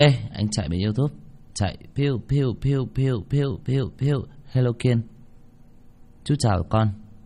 Ê, anh chạy bên YouTube. Chạy piu piu piu piu piu piu piu. Hello Kiên. Chú chào con.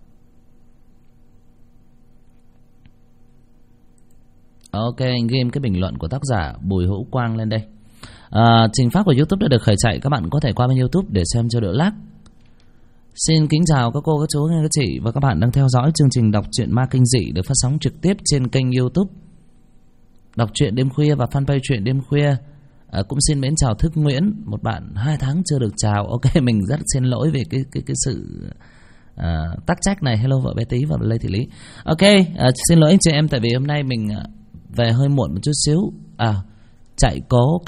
Ok, anh ghim cái bình luận của tác giả Bùi Hữu Quang lên đây. Trình phát của YouTube đã được khởi chạy. Các bạn có thể qua bên YouTube để xem cho đỡ lag. Xin kính chào các cô, các chú, các chị và các bạn đang theo dõi chương trình đọc truyện ma kinh dị được phát sóng trực tiếp trên kênh YouTube Đọc truyện đêm khuya và fanpage truyện đêm khuya. Cũng xin mến chào Thức Nguyễn, một bạn 2 tháng chưa được chào. Ok, mình rất xin lỗi về cái sự tắc trách này. Hello vợ bé Tí và Lê Thị Lý. Ok, xin lỗi anh chị em tại vì hôm nay mình về hơi muộn một chút xíu. Chạy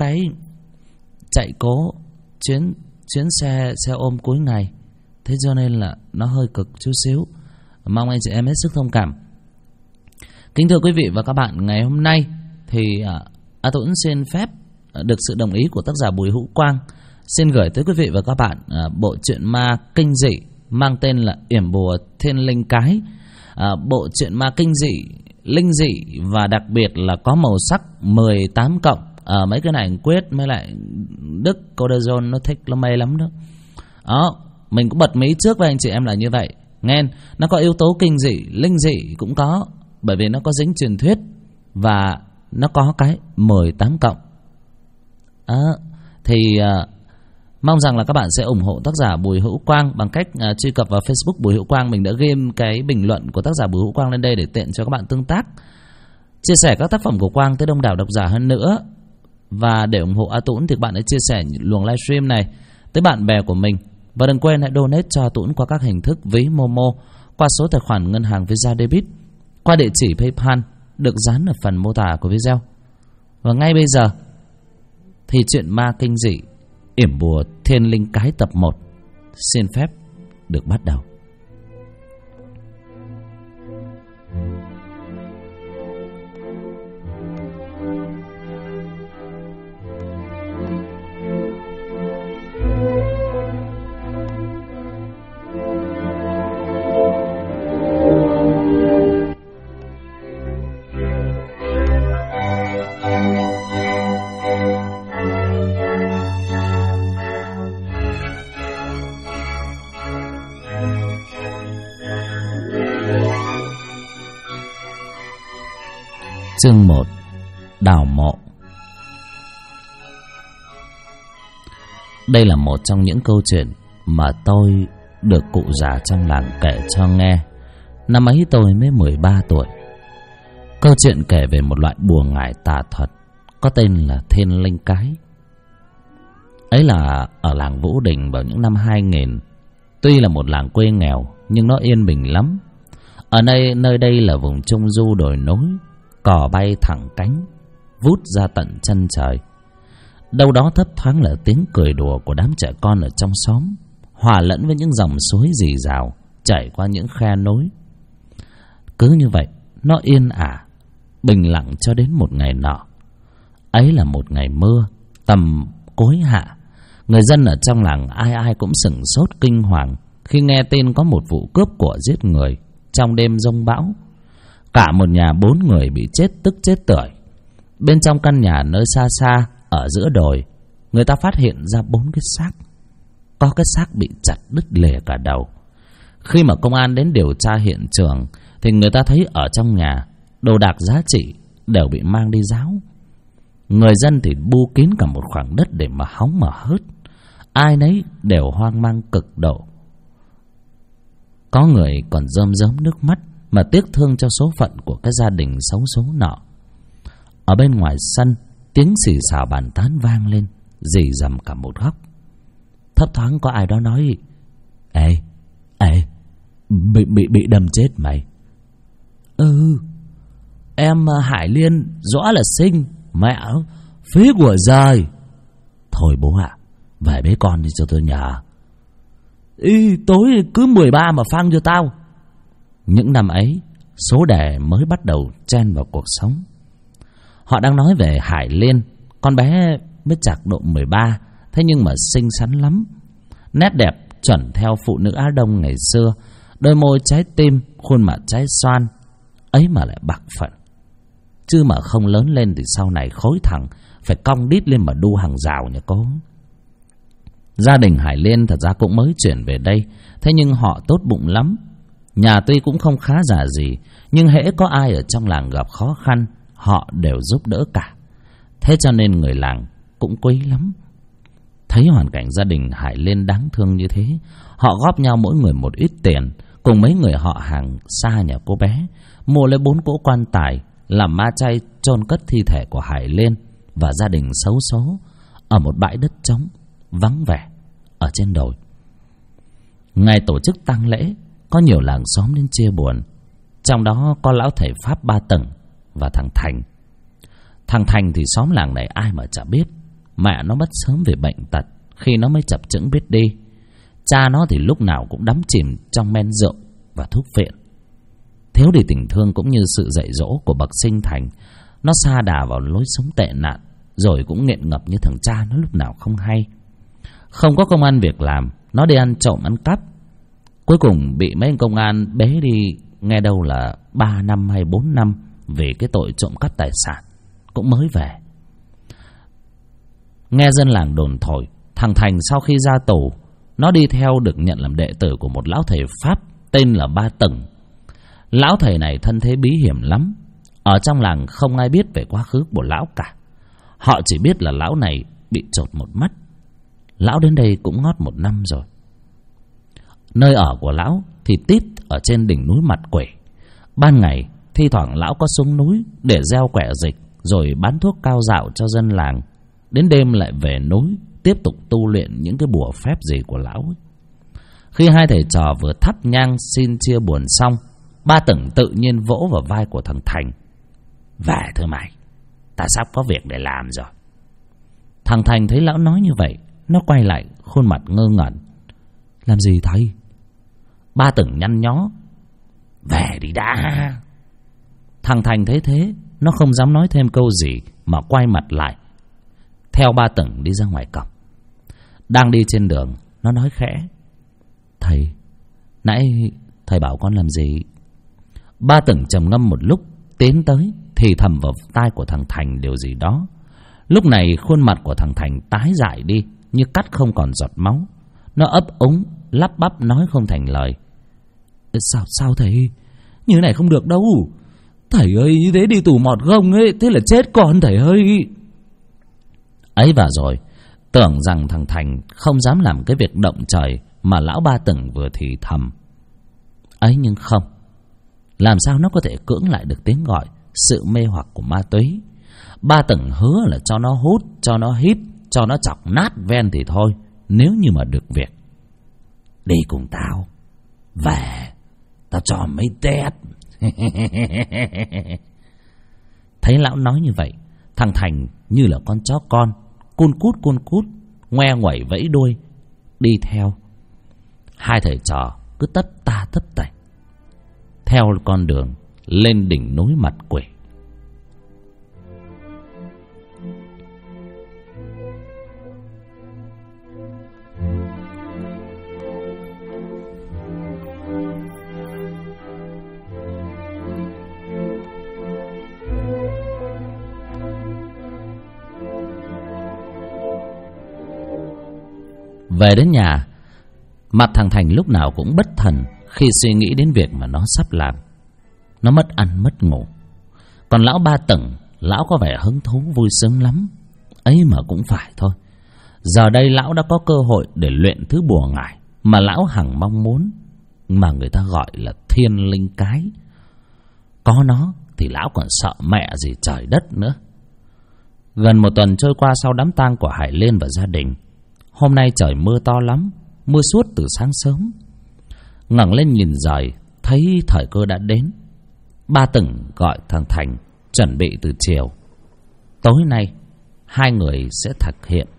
cố chuyến xe ôm cuối ngày, thế cho nên là nó hơi cực chút xíu. Mong anh chị em hết sức thông cảm. Kính thưa quý vị và các bạn, ngày hôm nay thì A Tuấn xin phép được sự đồng ý của tác giả Bùi Hữu Quang xin gửi tới quý vị và các bạn bộ truyện ma kinh dị mang tên là Yểm Bùa Thiên Linh Cái. Bộ truyện ma kinh dị, linh dị và đặc biệt là có màu sắc 18 cộng. Mấy cái này anh Quyết mới lại Đức Codazone nó thích, nó mê lắm đó. Mình cũng bật mí trước với anh chị em là như vậy. Nghe, nó có yếu tố kinh dị, linh dị cũng có, bởi vì nó có dính truyền thuyết và nó có cái 18 cộng. Mong rằng là các bạn sẽ ủng hộ tác giả Bùi Hữu Quang bằng cách truy cập vào Facebook Bùi Hữu Quang. Mình đã ghim cái bình luận của tác giả Bùi Hữu Quang lên đây để tiện cho các bạn tương tác, chia sẻ các tác phẩm của Quang tới đông đảo độc giả hơn nữa. Và để ủng hộ A Tuấn thì bạn hãy chia sẻ luồng livestream này tới bạn bè của mình. Và đừng quên hãy donate cho A Tuấn qua các hình thức ví Momo, qua số tài khoản ngân hàng Visa Debit, qua địa chỉ PayPal được dán ở phần mô tả của video. Và ngay bây giờ thì chuyện ma kinh dị Yểm Bùa Thiên Linh Cái tập 1 xin phép được bắt đầu. Chương 1. Đào mộ. Đây là một trong những câu chuyện mà tôi được cụ già trong làng kể cho nghe. Năm ấy tôi mới 13 tuổi. Câu chuyện kể về một loại bùa ngải tà thuật có tên là Thiên Linh Cái. Ấy là ở làng Vũ Đình vào những năm 2000. Tuy là một làng quê nghèo nhưng nó yên bình lắm. Ở nơi đây là vùng trung du đồi núi, cò bay thẳng cánh vút ra tận chân trời. Đâu đó thấp thoáng là tiếng cười đùa của đám trẻ con ở trong xóm, hòa lẫn với những dòng suối rì rào chảy qua những khe núi. Cứ như vậy nó yên ả, bình lặng cho đến một ngày nọ. Ấy là một ngày mưa tầm cuối hạ. Người dân ở trong làng ai ai cũng sửng sốt kinh hoàng khi nghe tin có một vụ cướp của giết người trong đêm giông bão. Cả một nhà 4 người bị chết tức chết tưởi. Bên trong căn nhà nơi xa xa ở giữa đồi, người ta phát hiện ra 4 cái xác. Có cái xác bị chặt đứt lìa cả đầu. Khi mà công an đến điều tra hiện trường thì người ta thấy ở trong nhà đồ đạc giá trị đều bị mang đi ráo. Người dân thì bu kín cả một khoảng đất để mà hóng mà hớt. Ai nấy đều hoang mang cực độ. Có người còn rơm rớm nước mắt mà tiếc thương cho số phận của cái gia đình xấu số nọ. Ở bên ngoài sân, tiếng xì xào bàn tán vang lên, rì rầm cả một góc. Thấp thoáng có ai đó nói: Ê, bị đâm chết mày. Em Hải Liên rõ là xinh, mẹ phí của rời. Thôi bố ạ, về bế con đi cho tôi nhờ. Tối cứ 13 mà phang cho tao. Những năm ấy, số đề mới bắt đầu chen vào cuộc sống. Họ đang nói về Hải Liên, con bé mới chạc độ 13, thế nhưng mà xinh xắn lắm. Nét đẹp chuẩn theo phụ nữ Á Đông ngày xưa, đôi môi trái tim, khuôn mặt trái xoan, ấy mà lại bạc phận. Chứ mà không lớn lên thì sau này khối thẳng phải cong đít lên mà đu hàng rào nhà cô. Gia đình Hải Liên thật ra cũng mới chuyển về đây, thế nhưng họ tốt bụng lắm. Nhà tuy cũng không khá giả gì, nhưng hễ có ai ở trong làng gặp khó khăn, họ đều giúp đỡ cả. Thế cho nên người làng cũng quý lắm. Thấy hoàn cảnh gia đình Hải Liên đáng thương như thế, họ góp nhau mỗi người một ít tiền, cùng mấy người họ hàng xa nhà cô bé, mua lấy 4 cỗ quan tài, làm ma chay chôn cất thi thể của Hải Liên và gia đình xấu số ở một bãi đất trống, vắng vẻ, ở trên đồi. Ngày tổ chức tang lễ, có nhiều làng xóm đến chia buồn. Trong đó có lão thầy Pháp Ba Tầng và thằng Thành. Thằng Thành thì xóm làng này ai mà chả biết. Mẹ nó mất sớm vì bệnh tật, khi nó mới chập chững biết đi. Cha nó thì lúc nào cũng đắm chìm trong men rượu và thuốc phiện. Thiếu đi tình thương cũng như sự dạy dỗ của bậc sinh thành, nó sa đà vào lối sống tệ nạn, rồi cũng nghiện ngập như thằng cha nó lúc nào không hay. Không có công ăn việc làm, nó đi ăn trộm ăn cắp. Cuối cùng bị mấy anh công an bế đi, nghe đâu là 3 năm hay 4 năm vì cái tội trộm cắp tài sản, cũng mới về. Nghe dân làng đồn thổi, thằng Thành sau khi ra tù, nó đi theo được nhận làm đệ tử của một lão thầy Pháp tên là Ba Tầng. Lão thầy này thân thế bí hiểm lắm. Ở trong làng không ai biết về quá khứ của lão cả. Họ chỉ biết là lão này bị chột một mắt. Lão đến đây cũng ngót 1 năm rồi. Nơi ở của lão thì tít ở trên đỉnh núi Mặt Quỷ. Ban ngày thi thoảng lão có xuống núi để gieo quẻ dịch, rồi bán thuốc cao dạo cho dân làng. Đến đêm lại về núi tiếp tục tu luyện những cái bùa phép gì của lão ấy. Khi hai thầy trò vừa thắp nhang xin chia buồn xong, Ba Tầng tự nhiên vỗ vào vai của thằng Thành. Về thôi mày, ta sắp có việc để làm rồi. Thằng Thành thấy lão nói như vậy, nó quay lại khuôn mặt ngơ ngẩn. Làm gì thầy? Ba Tầng nhăn nhó. Về đi đã. Thằng Thành thấy thế, nó không dám nói thêm câu gì mà quay mặt lại, theo Ba Tầng đi ra ngoài cổng. Đang đi trên đường, nó nói khẽ. Thầy, nãy thầy bảo con làm gì? Ba Tầng trầm ngâm một lúc, tiến tới thì thầm vào tai của thằng Thành điều gì đó. Lúc này khuôn mặt của thằng Thành tái dại đi, như cắt không còn giọt máu. Nó ấp úng lắp bắp nói không thành lời. Sao thầy? Như này không được đâu. Thầy ơi, như thế đi tù mọt gông ấy, thế là chết con thầy ơi. Ấy và rồi, tưởng rằng thằng Thành không dám làm cái việc động trời mà lão Ba Tầng vừa thì thầm. Ấy nhưng không, làm sao nó có thể cưỡng lại được tiếng gọi, sự mê hoặc của ma túy. Ba Tầng hứa là cho nó hút, cho nó hít, cho nó chọc nát ven thì thôi, nếu như mà được việc. Đi cùng tao, về, tao cho mấy tét. Thấy lão nói như vậy, thằng Thành như là con chó con, cun cút, ngoe nguẩy vẫy đuôi, đi theo. Hai thầy trò cứ tất ta tất tạch theo con đường lên đỉnh núi Mặt Quỷ. Về đến nhà, mặt thằng Thành lúc nào cũng bất thần khi suy nghĩ đến việc mà nó sắp làm. Nó mất ăn mất ngủ. Còn lão Ba Tầng, lão có vẻ hứng thú vui sướng lắm. Ấy mà cũng phải thôi, giờ đây lão đã có cơ hội để luyện thứ bùa ngải mà lão hằng mong muốn, mà người ta gọi là thiên linh cái. Có nó thì lão còn sợ mẹ gì trời đất nữa. Gần 1 tuần trôi qua sau đám tang của Hải Liên và gia đình. Hôm nay trời mưa to lắm, mưa suốt từ sáng sớm. Ngẩng lên nhìn trời, thấy thời cơ đã đến. Ba Tầng gọi thằng Thành chuẩn bị từ chiều. Tối nay hai người sẽ thực hiện.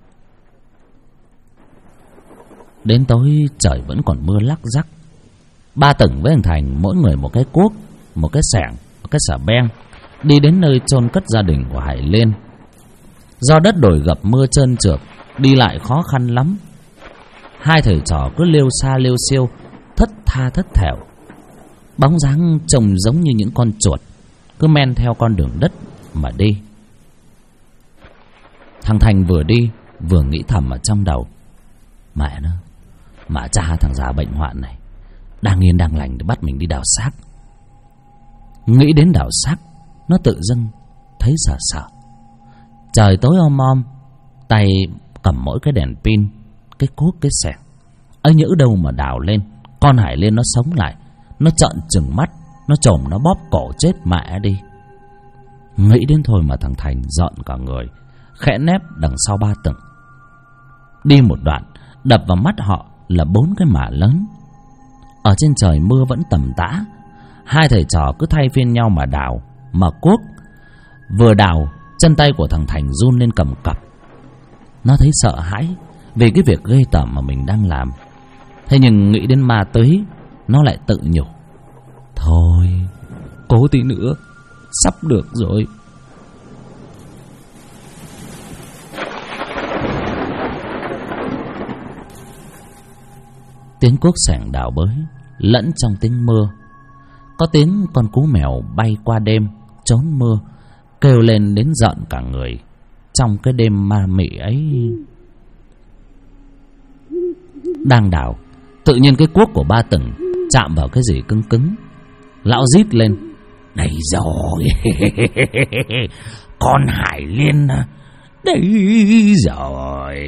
Đến tối trời vẫn còn mưa lắc rắc. Ba Tầng với thằng Thành mỗi người một cái cuốc, một cái xẻng, một cái xà beng, đi đến nơi chôn cất gia đình của Hải Liên. Do đất đồi gập mưa trơn trượt, đi lại khó khăn lắm. Hai thầy trò cứ lêu xa lêu siêu, thất tha thất thểu. Bóng dáng trông giống như những con chuột, cứ men theo con đường đất mà đi. Thằng Thành vừa đi vừa nghĩ thầm ở trong đầu: mẹ nó, mà cha thằng già bệnh hoạn này đang yên đang lành để bắt mình đi đào xác. Nghĩ đến đào xác, nó tự dưng thấy sợ sợ. Trời tối om om, tay cầm mỗi cái đèn pin, cái cuốc, cái xẻng. ấy nhỡ đâu mà đào lên, con hải liên nó sống lại. Nó trợn trừng mắt, nó chồm nó bóp cổ chết mẹ đi. Nghĩ đến thôi mà thằng Thành giận cả người, khẽ nép đằng sau ba tầng. Đi một đoạn, đập vào mắt họ là 4 cái mả lớn. Ở trên trời mưa vẫn tầm tã. Hai thầy trò cứ thay phiên nhau mà đào, mà cuốc. Vừa đào, chân tay của thằng Thành run lên cầm cập. Nó thấy sợ hãi vì cái việc ghê tởm mà mình đang làm. Thế nhưng nghĩ đến ma túy, nó lại tự nhủ: thôi, cố tí nữa, sắp được rồi. Tiếng cuốc xẻng đào bới lẫn trong tiếng mưa. Có tiếng con cú mèo bay qua đêm trốn mưa, kêu lên đến giận cả người. Trong cái đêm ma mị ấy, đang đào, tự nhiên cái cuốc của ba Tửng chạm vào cái gì cứng cứng. Lão rít lên: đây rồi, con hải liên đây rồi.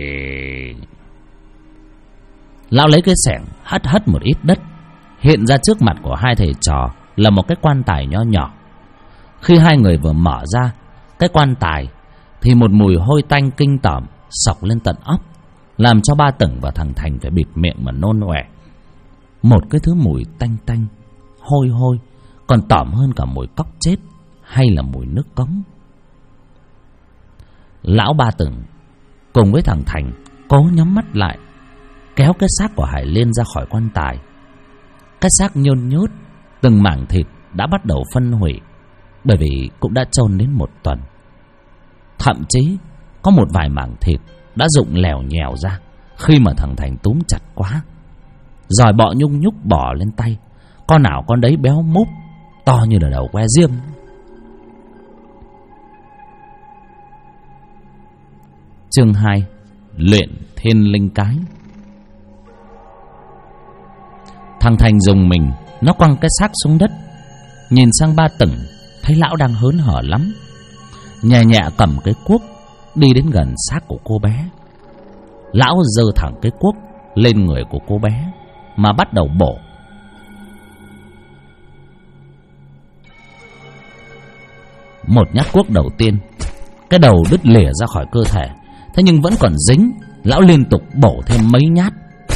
Lão lấy cái xẻng hất một ít đất. Hiện ra trước mặt của hai thầy trò là một cái quan tài nho nhỏ. Khi hai người vừa mở ra cái quan tài thì một mùi hôi tanh kinh tởm xộc lên tận óc, làm cho ba Tửng và thằng Thành phải bịt miệng mà nôn ọe. Một cái thứ mùi tanh tanh, hôi hôi, còn tởm hơn cả mùi cóc chết hay là mùi nước cống. Lão ba Tửng cùng với thằng Thành cố nhắm mắt lại, kéo cái xác của hải liên ra khỏi quan tài. Cái xác nhôn nhốt, từng mảng thịt đã bắt đầu phân hủy, bởi vì cũng đã chôn đến 1 tuần. Thậm chí có một vài mảng thịt đã rụng lèo nhèo ra khi mà thằng Thành túm chặt quá. Giòi bọ nhung nhúc bỏ lên tay, con nào con đấy béo múp, to như là đầu que diêm. Chương 2: Luyện thiên linh cái. Thằng Thành dùng mình, nó quăng cái xác xuống đất, nhìn sang ba Tửng, thấy lão đang hớn hở lắm. Nhẹ nhẹ cầm cái cuốc đi đến gần xác của cô bé. Lão giơ thẳng cái cuốc lên người của cô bé mà bắt đầu bổ. Một nhát cuốc đầu tiên, cái đầu đứt lìa ra khỏi cơ thể, thế nhưng vẫn còn dính. Lão liên tục bổ thêm mấy nhát.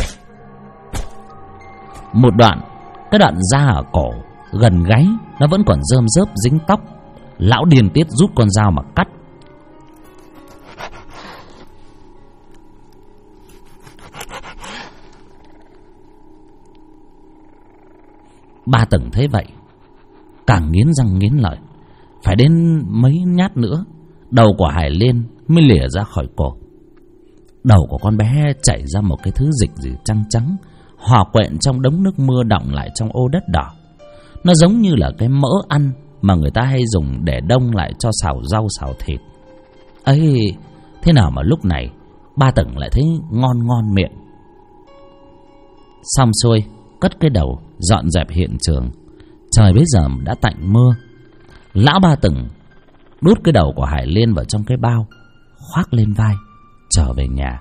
Một đoạn, cái đoạn da ở cổ gần gáy nó vẫn còn rơm rớp dính tóc. Lão điên tiết rút con dao mà cắt. Ba Tửng thấy vậy càng nghiến răng nghiến lợi. Phải đến mấy nhát nữa, đầu của hải liên mới lìa ra khỏi cổ. Đầu của con bé chảy ra một cái thứ dịch gì trắng trắng, hòa quyện trong đống nước mưa đọng lại trong ô đất đỏ. Nó giống như là cái mỡ ăn mà người ta hay dùng để đông lại cho xào rau xào thịt ấy. Thế nào mà lúc này ba Tửng lại thấy ngon ngon miệng. Xong xuôi, cất cái đầu dọn dẹp hiện trường. Trời bây giờ đã tạnh mưa. Lão ba Tửng đút cái đầu của hải liên vào trong cái bao, khoác lên vai trở về nhà.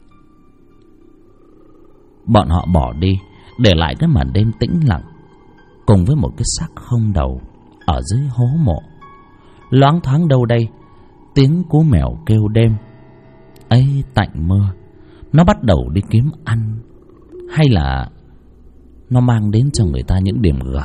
Bọn họ bỏ đi, để lại cái màn đêm tĩnh lặng cùng với một cái xác không đầu ở dưới hố mộ. Loáng thoáng đâu đây tiếng cú mèo kêu đêm. Ấy tạnh mưa, nó bắt đầu đi kiếm ăn, hay là nó mang đến cho người ta những điểm gở.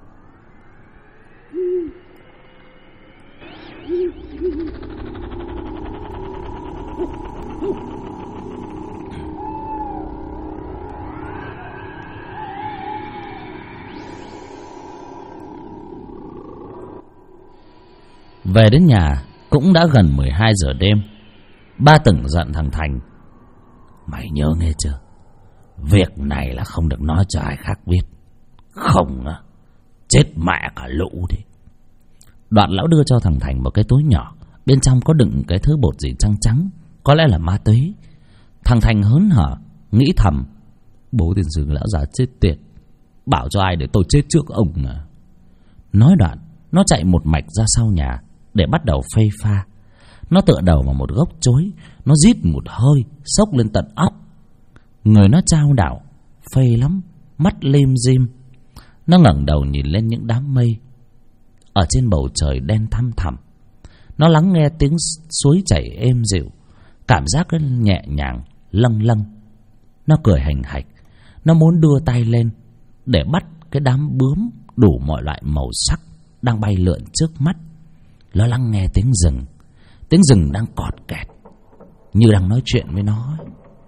Về đến nhà cũng đã gần 12 giờ đêm. Ba Tửng giận thằng Thành: mày nhớ nghe chưa, việc này là không được nói cho ai khác biết, không á chết mẹ cả lũ đi. Đoạn lão đưa cho thằng Thành một cái túi nhỏ, bên trong có đựng cái thứ bột gì trắng trắng có lẽ là ma túy. Thằng Thành hớn hở nghĩ thầm: bố tiên sư lão già chết tiệt, bảo cho ai để tôi chết trước ông à. Nói đoạn nó chạy một mạch ra sau nhà để bắt đầu phê pha. Nó tựa đầu vào một gốc chuối, nó rít một hơi xốc lên tận óc. Người nó chao đảo, phê lắm, mắt lim dim. Nó ngẩng đầu nhìn lên những đám mây ở trên bầu trời đen thăm thẳm. Nó lắng nghe tiếng suối chảy êm dịu, cảm giác nó nhẹ nhàng, lâng lâng. Nó cười hành hạch. Nó muốn đưa tay lên để bắt cái đám bướm đủ mọi loại màu sắc đang bay lượn trước mắt. Nó lắng nghe tiếng rừng. Tiếng rừng đang cọt kẹt, như đang nói chuyện với nó.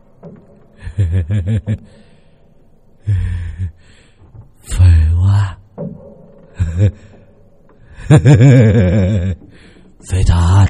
Phê quá. Phê thật.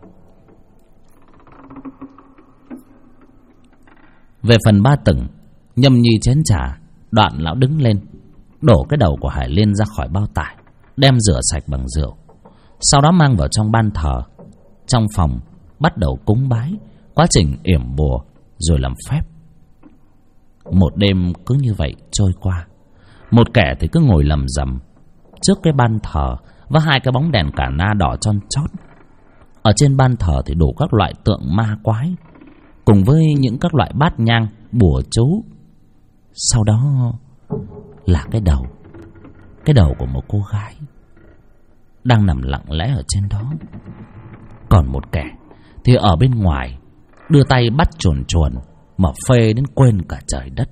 Về phần Ba Tửng, nhâm nhi chén trà, đoạn lão đứng lên, đổ cái đầu của Hải Liên ra khỏi bao tải, đem rửa sạch bằng rượu. Sau đó mang vào trong ban thờ. Trong phòng bắt đầu cúng bái, quá trình yểm bùa rồi làm phép. Một đêm cứ như vậy trôi qua. Một kẻ thì cứ ngồi lầm rầm trước cái ban thờ với hai cái bóng đèn cả na đỏ chon chót. Ở trên ban thờ thì đủ các loại tượng ma quái, cùng với những các loại bát nhang, bùa chú. Sau đó là cái đầu của một cô gái đang nằm lặng lẽ ở trên đó. Còn một kẻ thì ở bên ngoài đưa tay bắt chuồn chuồn mà phê đến quên cả trời đất.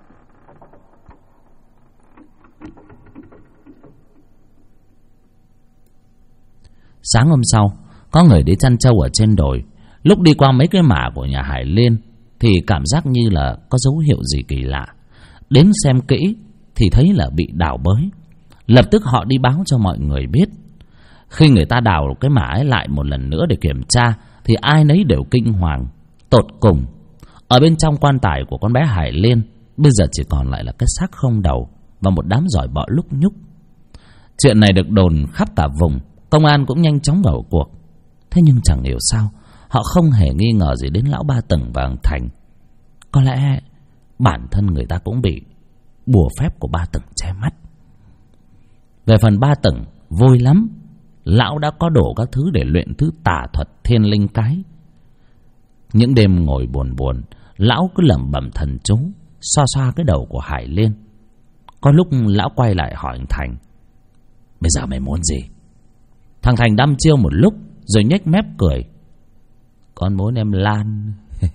Sáng hôm sau, có người đi chăn trâu ở trên đồi. Lúc đi qua mấy cái mả của nhà Hải Liên thì cảm giác như là có dấu hiệu gì kỳ lạ. Đến xem kỹ thì thấy là bị đào bới. Lập tức họ đi báo cho mọi người biết. Khi người ta đào cái mả ấy lại một lần nữa để kiểm tra thì ai nấy đều kinh hoàng. Tột cùng, ở bên trong quan tài của con bé Hải Liên bây giờ chỉ còn lại là cái xác không đầu và một đám giỏi bọ lúc nhúc. Chuyện này được đồn khắp cả vùng. Công an cũng nhanh chóng vào cuộc. Thế nhưng chẳng hiểu sao họ không hề nghi ngờ gì đến lão Ba Tửng và thằng Thành. Có lẽ bản thân người ta cũng bị bùa phép của Ba Tửng che mắt. Về phần Ba Tửng, vui lắm. Lão đã có đủ các thứ để luyện thứ tà thuật thiên linh cái. Những đêm ngồi buồn buồn, lão cứ lẩm bẩm thần chú, xoa xoa cái đầu của Hải Liên. Có lúc lão quay lại hỏi thằng Thành: bây giờ mày muốn gì? Thằng Thành đăm chiêu một lúc rồi nhếch mép cười: con muốn em Lan.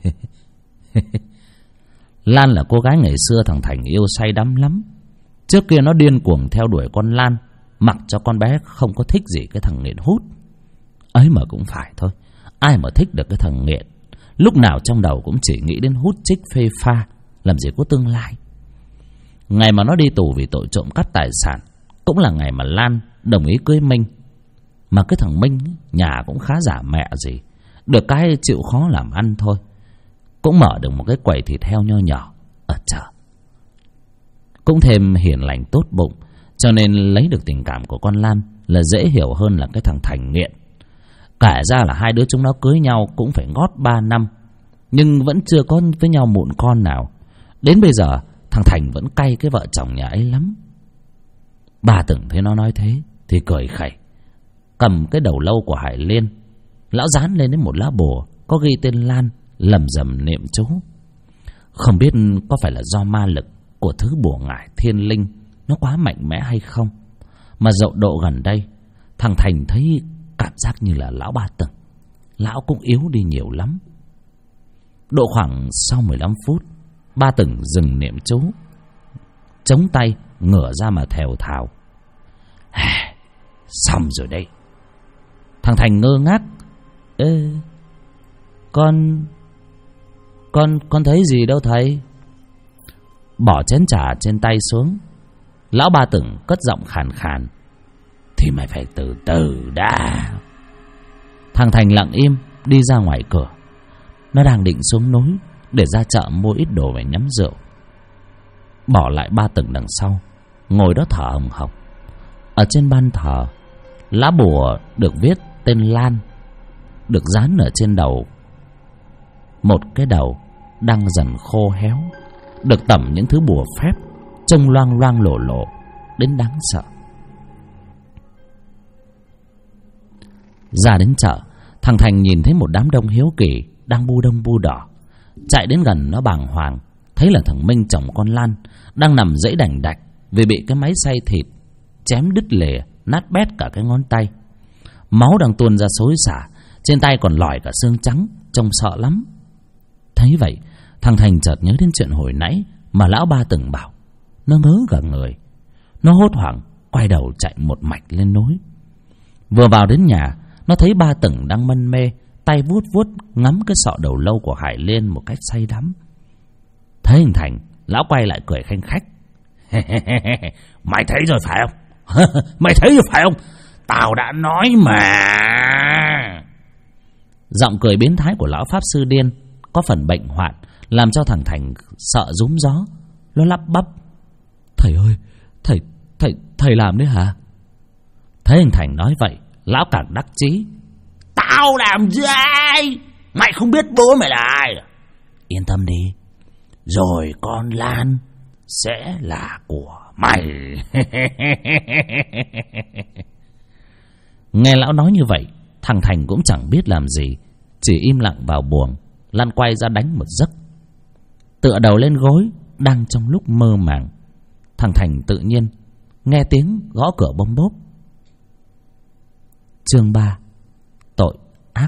Lan là cô gái ngày xưa thằng Thành yêu say đắm lắm. Trước kia nó điên cuồng theo đuổi con Lan, mặc cho con bé không có thích gì cái thằng nghiện hút. Ấy mà cũng phải thôi, ai mà thích được cái thằng nghiện, lúc nào trong đầu cũng chỉ nghĩ đến hút chích phê pha, làm gì có tương lai. Ngày mà nó đi tù vì tội trộm cắp tài sản cũng là ngày mà Lan đồng ý cưới Minh. Mà cái thằng Minh nhà cũng khá giả mẹ gì, được cái chịu khó làm ăn thôi, cũng mở được một cái quầy thịt heo nho nhỏ ở chợ. Cũng thêm hiền lành tốt bụng, cho nên lấy được tình cảm của con Lan là dễ hiểu hơn là cái thằng Thành nghiện. Kể ra là hai đứa chúng nó cưới nhau cũng phải ngót 3 năm, nhưng vẫn chưa có với nhau mụn con nào. Đến bây giờ thằng Thành vẫn cay cái vợ chồng nhà ấy lắm. Ba Tửng thấy nó nói thế thì cười khẩy, cầm cái đầu lâu của Hải Liên, lão dán lên đến một lá bùa có ghi tên Lan, lầm rầm niệm chú. Không biết có phải là do ma lực của thứ bùa ngải thiên linh nó quá mạnh mẽ hay không, mà dậu độ gần đây thằng Thành thấy cảm giác như là lão Ba Tửng, lão cũng yếu đi nhiều lắm. Độ khoảng sau 15 phút, Ba Tửng dừng niệm chú, chống tay ngửa ra mà thều thào: xong rồi đây. Thằng Thành ngơ ngác: ê, con thấy gì đâu thầy. Bỏ chén trà trên tay xuống, lão Ba Tửng cất giọng khàn khàn: thì mày phải từ từ đã. Thằng Thành lặng im đi ra ngoài cửa. Nó đang định xuống núi để ra chợ mua ít đồ về nhắm rượu, bỏ lại Ba Tửng đằng sau, ngồi đó thở hồng hộc. Ở trên ban thờ, lá bùa được viết tên Lan được dán ở trên đầu một cái đầu đang dần khô héo, được tẩm những thứ bùa phép, trông loang loang lổ lổ đến đáng sợ. Ra đến chợ, thằng Thành nhìn thấy một đám đông hiếu kỳ đang bu đông bu đỏ. Chạy đến gần nó bàng hoàng, thấy là thằng Minh chồng con Lan đang nằm dãy đành đạch vì bị cái máy xay thịt chém đứt lìa, nát bét cả cái ngón tay. Máu đang tuôn ra xối xả, trên tay còn lòi cả xương trắng, trông sợ lắm. Thấy vậy, thằng Thành chợt nhớ đến chuyện hồi nãy mà lão ba từng bảo. Nó ngớ cả người, nó hốt hoảng quay đầu chạy một mạch lên núi. Vừa vào đến nhà, nó thấy ba Tửng đang mân mê, tay vuốt vuốt ngắm cái sọ đầu lâu của Hải Liên một cách say đắm. Thấy hình Thành, lão quay lại cười khanh khách. Mày thấy rồi phải không? Mày thấy rồi phải không? Tao đã nói mà. Giọng cười biến thái của lão pháp sư điên có phần bệnh hoạn, làm cho thằng Thành sợ rúm gió. Nó lắp bắp: Thầy ơi, thầy làm đấy hả? Thấy hình Thành nói vậy, lão càng đắc chí. Tao làm gì? Mày không biết bố mày là ai? Yên tâm đi, rồi con Lan sẽ là của mày. Nghe lão nói như vậy, thằng Thành cũng chẳng biết làm gì, chỉ im lặng vào buồng, lăn quay ra đánh một giấc. Tựa đầu lên gối, đang trong lúc mơ màng, thằng Thành tự nhiên nghe tiếng gõ cửa bông bốp. Chương 3: Tội ác.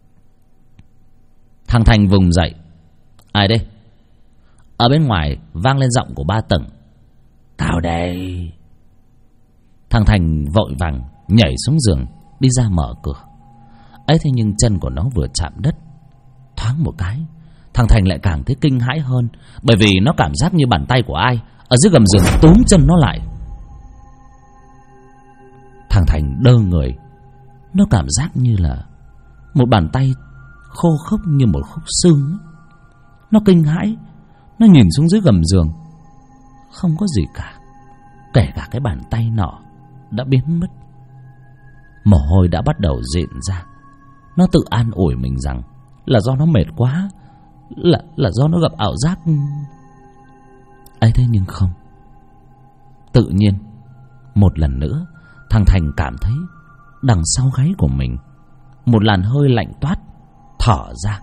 Thằng Thành vùng dậy. Ai đây? Ở bên ngoài vang lên giọng của ba Tửng. Tao đây. Thằng Thành vội vàng nhảy xuống giường, đi ra mở cửa. Ấy thế nhưng chân của nó vừa chạm đất, thoáng một cái, thằng Thành lại càng thấy kinh hãi hơn, bởi vì nó cảm giác như bàn tay của ai ở dưới gầm giường túm chân nó lại. Thằng Thành đơ người, nó cảm giác như là một bàn tay khô khốc như một khúc xương. Nó kinh hãi, nó nhìn xuống dưới gầm giường, không có gì cả, kể cả cái bàn tay nọ đã biến mất. Mồ hôi đã bắt đầu rịn ra. Nó tự an ủi mình rằng là do nó mệt quá, là do nó gặp ảo giác. ấy thế nhưng không. Tự nhiên một lần nữa, thằng Thành cảm thấy đằng sau gáy của mình một làn hơi lạnh toát thở ra.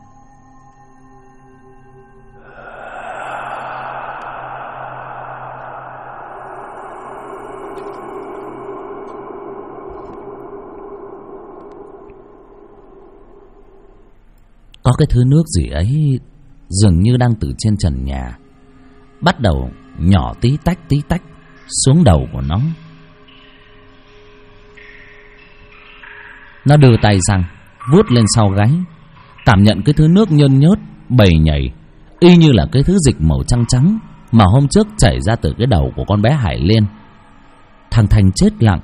Có cái thứ nước gì ấy dường như đang từ trên trần nhà bắt đầu nhỏ tí tách xuống đầu của nó. Nó đưa tay sang vuốt lên sau gáy, cảm nhận cái thứ nước nhơn nhớt bầy nhảy, y như là cái thứ dịch màu trắng trắng mà hôm trước chảy ra từ cái đầu của con bé Hải Liên. Thằng Thành chết lặng.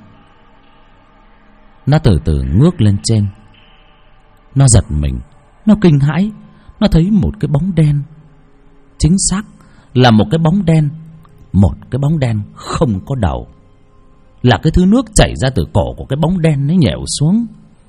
Nó từ từ ngước lên trên. Nó giật mình, nó kinh hãi. Nó thấy một cái bóng đen, chính xác là một cái bóng đen. Một cái bóng đen không có đầu, là cái thứ nước chảy ra từ cổ của cái bóng đen ấy nhèo xuống.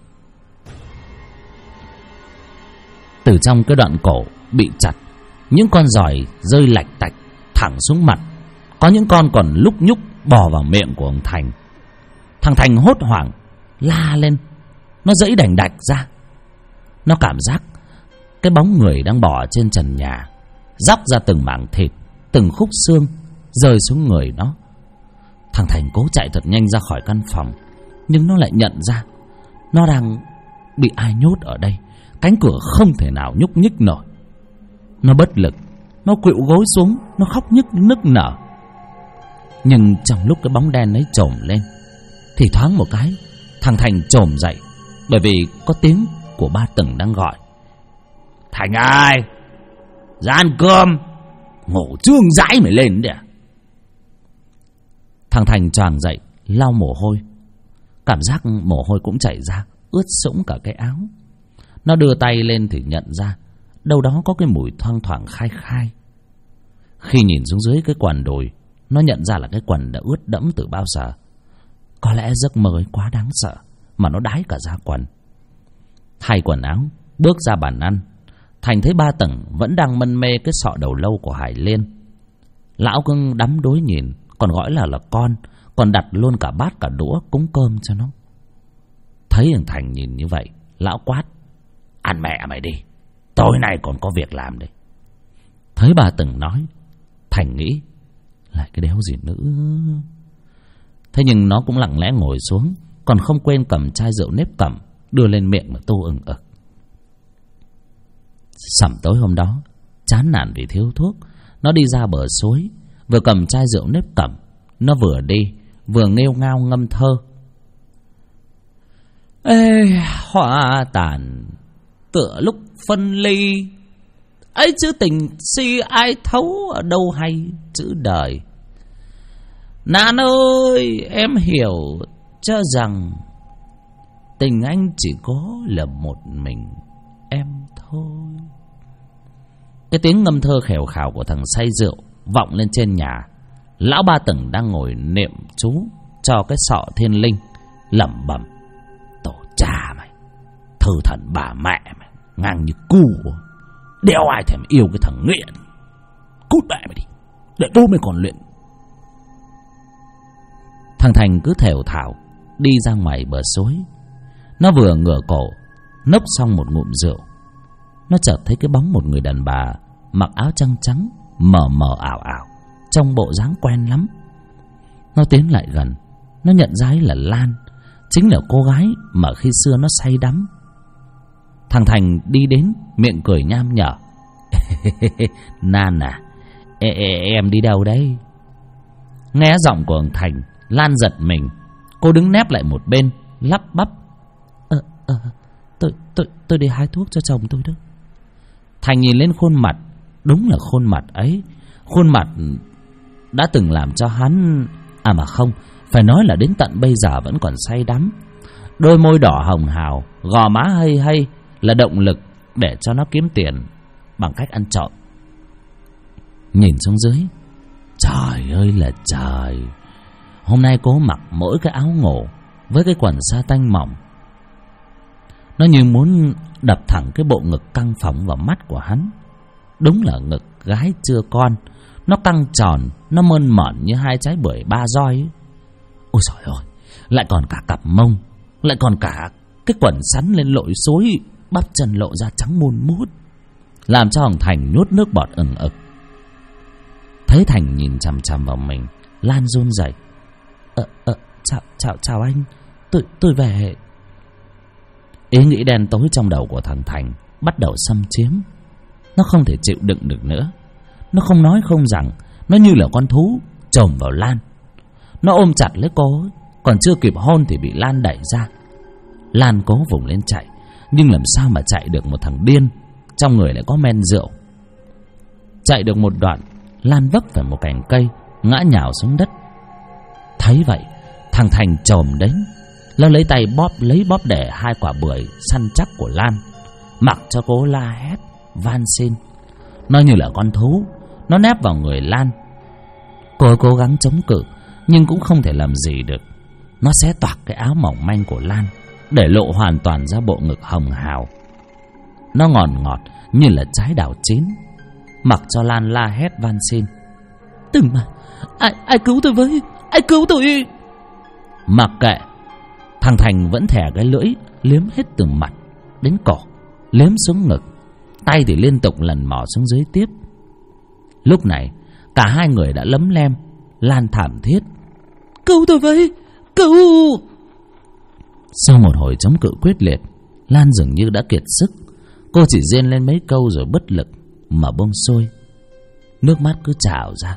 Từ trong cái đoạn cổ bị chặt, những con giòi rơi lạch tạch thẳng xuống mặt. Có những con còn lúc nhúc bò vào miệng của ông Thành. Thằng Thành hốt hoảng la lên. Nó giãy đành đạch ra. Nó cảm giác cái bóng người đang bò trên trần nhà, róc ra từng mảng thịt, từng khúc xương rơi xuống người nó. Thằng Thành cố chạy thật nhanh ra khỏi căn phòng, nhưng nó lại nhận ra nó đang bị ai nhốt ở đây. Cánh cửa không thể nào nhúc nhích nổi. Nó bất lực, nó khuỵu gối xuống, nó khóc nức nở. Nhưng trong lúc cái bóng đen ấy chồm lên thì thoáng một cái, thằng Thành chồm dậy, bởi vì có tiếng của ba Tửng đang gọi. Thành ơi, ra ăn cơm, ngủ trương dãi mày lên đấy à? Thằng Thành choàng dậy, lau mồ hôi. Cảm giác mồ hôi cũng chảy ra, ướt sũng cả cái áo. Nó đưa tay lên thì nhận ra đâu đó có cái mùi thoang thoảng khai khai. Khi nhìn xuống dưới cái quần đùi, nó nhận ra là cái quần đã ướt đẫm từ bao giờ. Có lẽ giấc mơ ấy quá đáng sợ mà nó đái cả ra quần. Thay quần áo, bước ra bàn ăn. Thành thấy ba Tầng vẫn đang mân mê cái sọ đầu lâu của Hải Liên. Lão cứ đắm đuối nhìn, còn gọi là con, còn đặt luôn cả bát cả đũa cúng cơm cho nó. Thấy thằng Thành nhìn như vậy, lão quát: ăn mẹ mày đi, tối nay còn có việc làm đây. Thấy ba Tầng nói, Thành nghĩ lại cái đéo gì nữa. Thế nhưng nó cũng lặng lẽ ngồi xuống, còn không quên cầm chai rượu nếp cẩm đưa lên miệng mà tu ừng ực. Sẩm tối hôm đó, chán nản vì thiếu thuốc, nó đi ra bờ suối, vừa cầm chai rượu nếp cẩm, nó vừa đi vừa nghêu ngao ngâm thơ. Ê, hoa tàn tựa lúc phân ly, ấy chữ tình si ai thấu ở đâu hay chữ đời. Nạn ơi, em hiểu cho rằng tình anh chỉ có là một mình em thôi. Cái tiếng ngâm thơ khèo khào của thằng say rượu vọng lên trên nhà. Lão Ba Tầng đang ngồi niệm chú cho cái sọ thiên linh, lẩm bẩm: tổ cha mày, thư thần bà mẹ mày, ngang như cu, đéo ai thèm yêu cái thằng nghiện. Cút mẹ mày đi, để bố mày còn luyện. Thằng Thành cứ thều thào đi ra ngoài bờ suối. Nó vừa ngửa cổ nốc xong một ngụm rượu, nó chợt thấy cái bóng một người đàn bà mặc áo trắng trắng, mờ mờ ảo ảo, trông bộ dáng quen lắm. Nó tiến lại gần, nó nhận ra ấy là Lan, chính là cô gái mà khi xưa nó say đắm. Thằng Thành đi đến, miệng cười nham nhở: Nan à, em đi đâu đấy? Nghe giọng của thằng Thành, Lan giật mình. Cô đứng nép lại một bên, lắp bắp: Tôi đi hái thuốc cho chồng tôi đó. Thành nhìn lên khuôn mặt, đúng là khuôn mặt ấy, khuôn mặt đã từng làm cho hắn, à mà không, phải nói là đến tận bây giờ vẫn còn say đắm. Đôi môi đỏ hồng hào, gò má hay hay là động lực để cho nó kiếm tiền bằng cách ăn trộm. Nhìn xuống dưới, trời ơi là trời, hôm nay cô mặc mỗi cái áo ngủ với cái quần sa tanh mỏng. Nó như muốn đập thẳng cái bộ ngực căng phồng vào mắt của hắn. Đúng là ngực gái chưa con, nó căng tròn, nó mơn mởn như hai trái bưởi ba roi ấy. Ôi trời ơi, lại còn cả cặp mông, lại còn cả cái quần sắn lên lội suối, bắp chân lộ ra trắng môn mút, làm cho thằng Thành nuốt nước bọt ừng ực. Thấy Thành nhìn chằm chằm vào mình, Lan run rẩy: Chào anh, tôi về. Ý nghĩ đen tối trong đầu của thằng Thành bắt đầu xâm chiếm. Nó không thể chịu đựng được nữa. Nó không nói không rằng, nó như là con thú chồm vào Lan. Nó ôm chặt lấy cô ấy, còn chưa kịp hôn thì bị Lan đẩy ra. Lan cố vùng lên chạy, nhưng làm sao mà chạy được một thằng điên, trong người lại có men rượu. Chạy được một đoạn, Lan vấp phải một cành cây, ngã nhào xuống đất. Thấy vậy, thằng Thành chồm đến, nó lấy tay bóp để hai quả bưởi săn chắc của Lan, mặc cho cô la hét van xin. Nó như là con thú, nó nép vào người Lan. Cô cố gắng chống cự, nhưng cũng không thể làm gì được. Nó xé toạc cái áo mỏng manh của Lan, để lộ hoàn toàn ra bộ ngực hồng hào. Nó ngọt như là trái đào chín, mặc cho Lan la hét van xin: Đừng mà, ai cứu tôi với, ai cứu tôi. Mặc kệ, thằng Thành vẫn thè cái lưỡi, liếm hết từ mặt đến cổ, liếm xuống ngực, tay thì liên tục lần mò xuống dưới tiếp. Lúc này cả hai người đã lấm lem. Lan thảm thiết: Cứu tôi với, cứu. Sau một hồi chống cự quyết liệt, Lan dường như đã kiệt sức. Cô chỉ rên lên mấy câu rồi bất lực mà buông xuôi. Nước mắt cứ trào ra.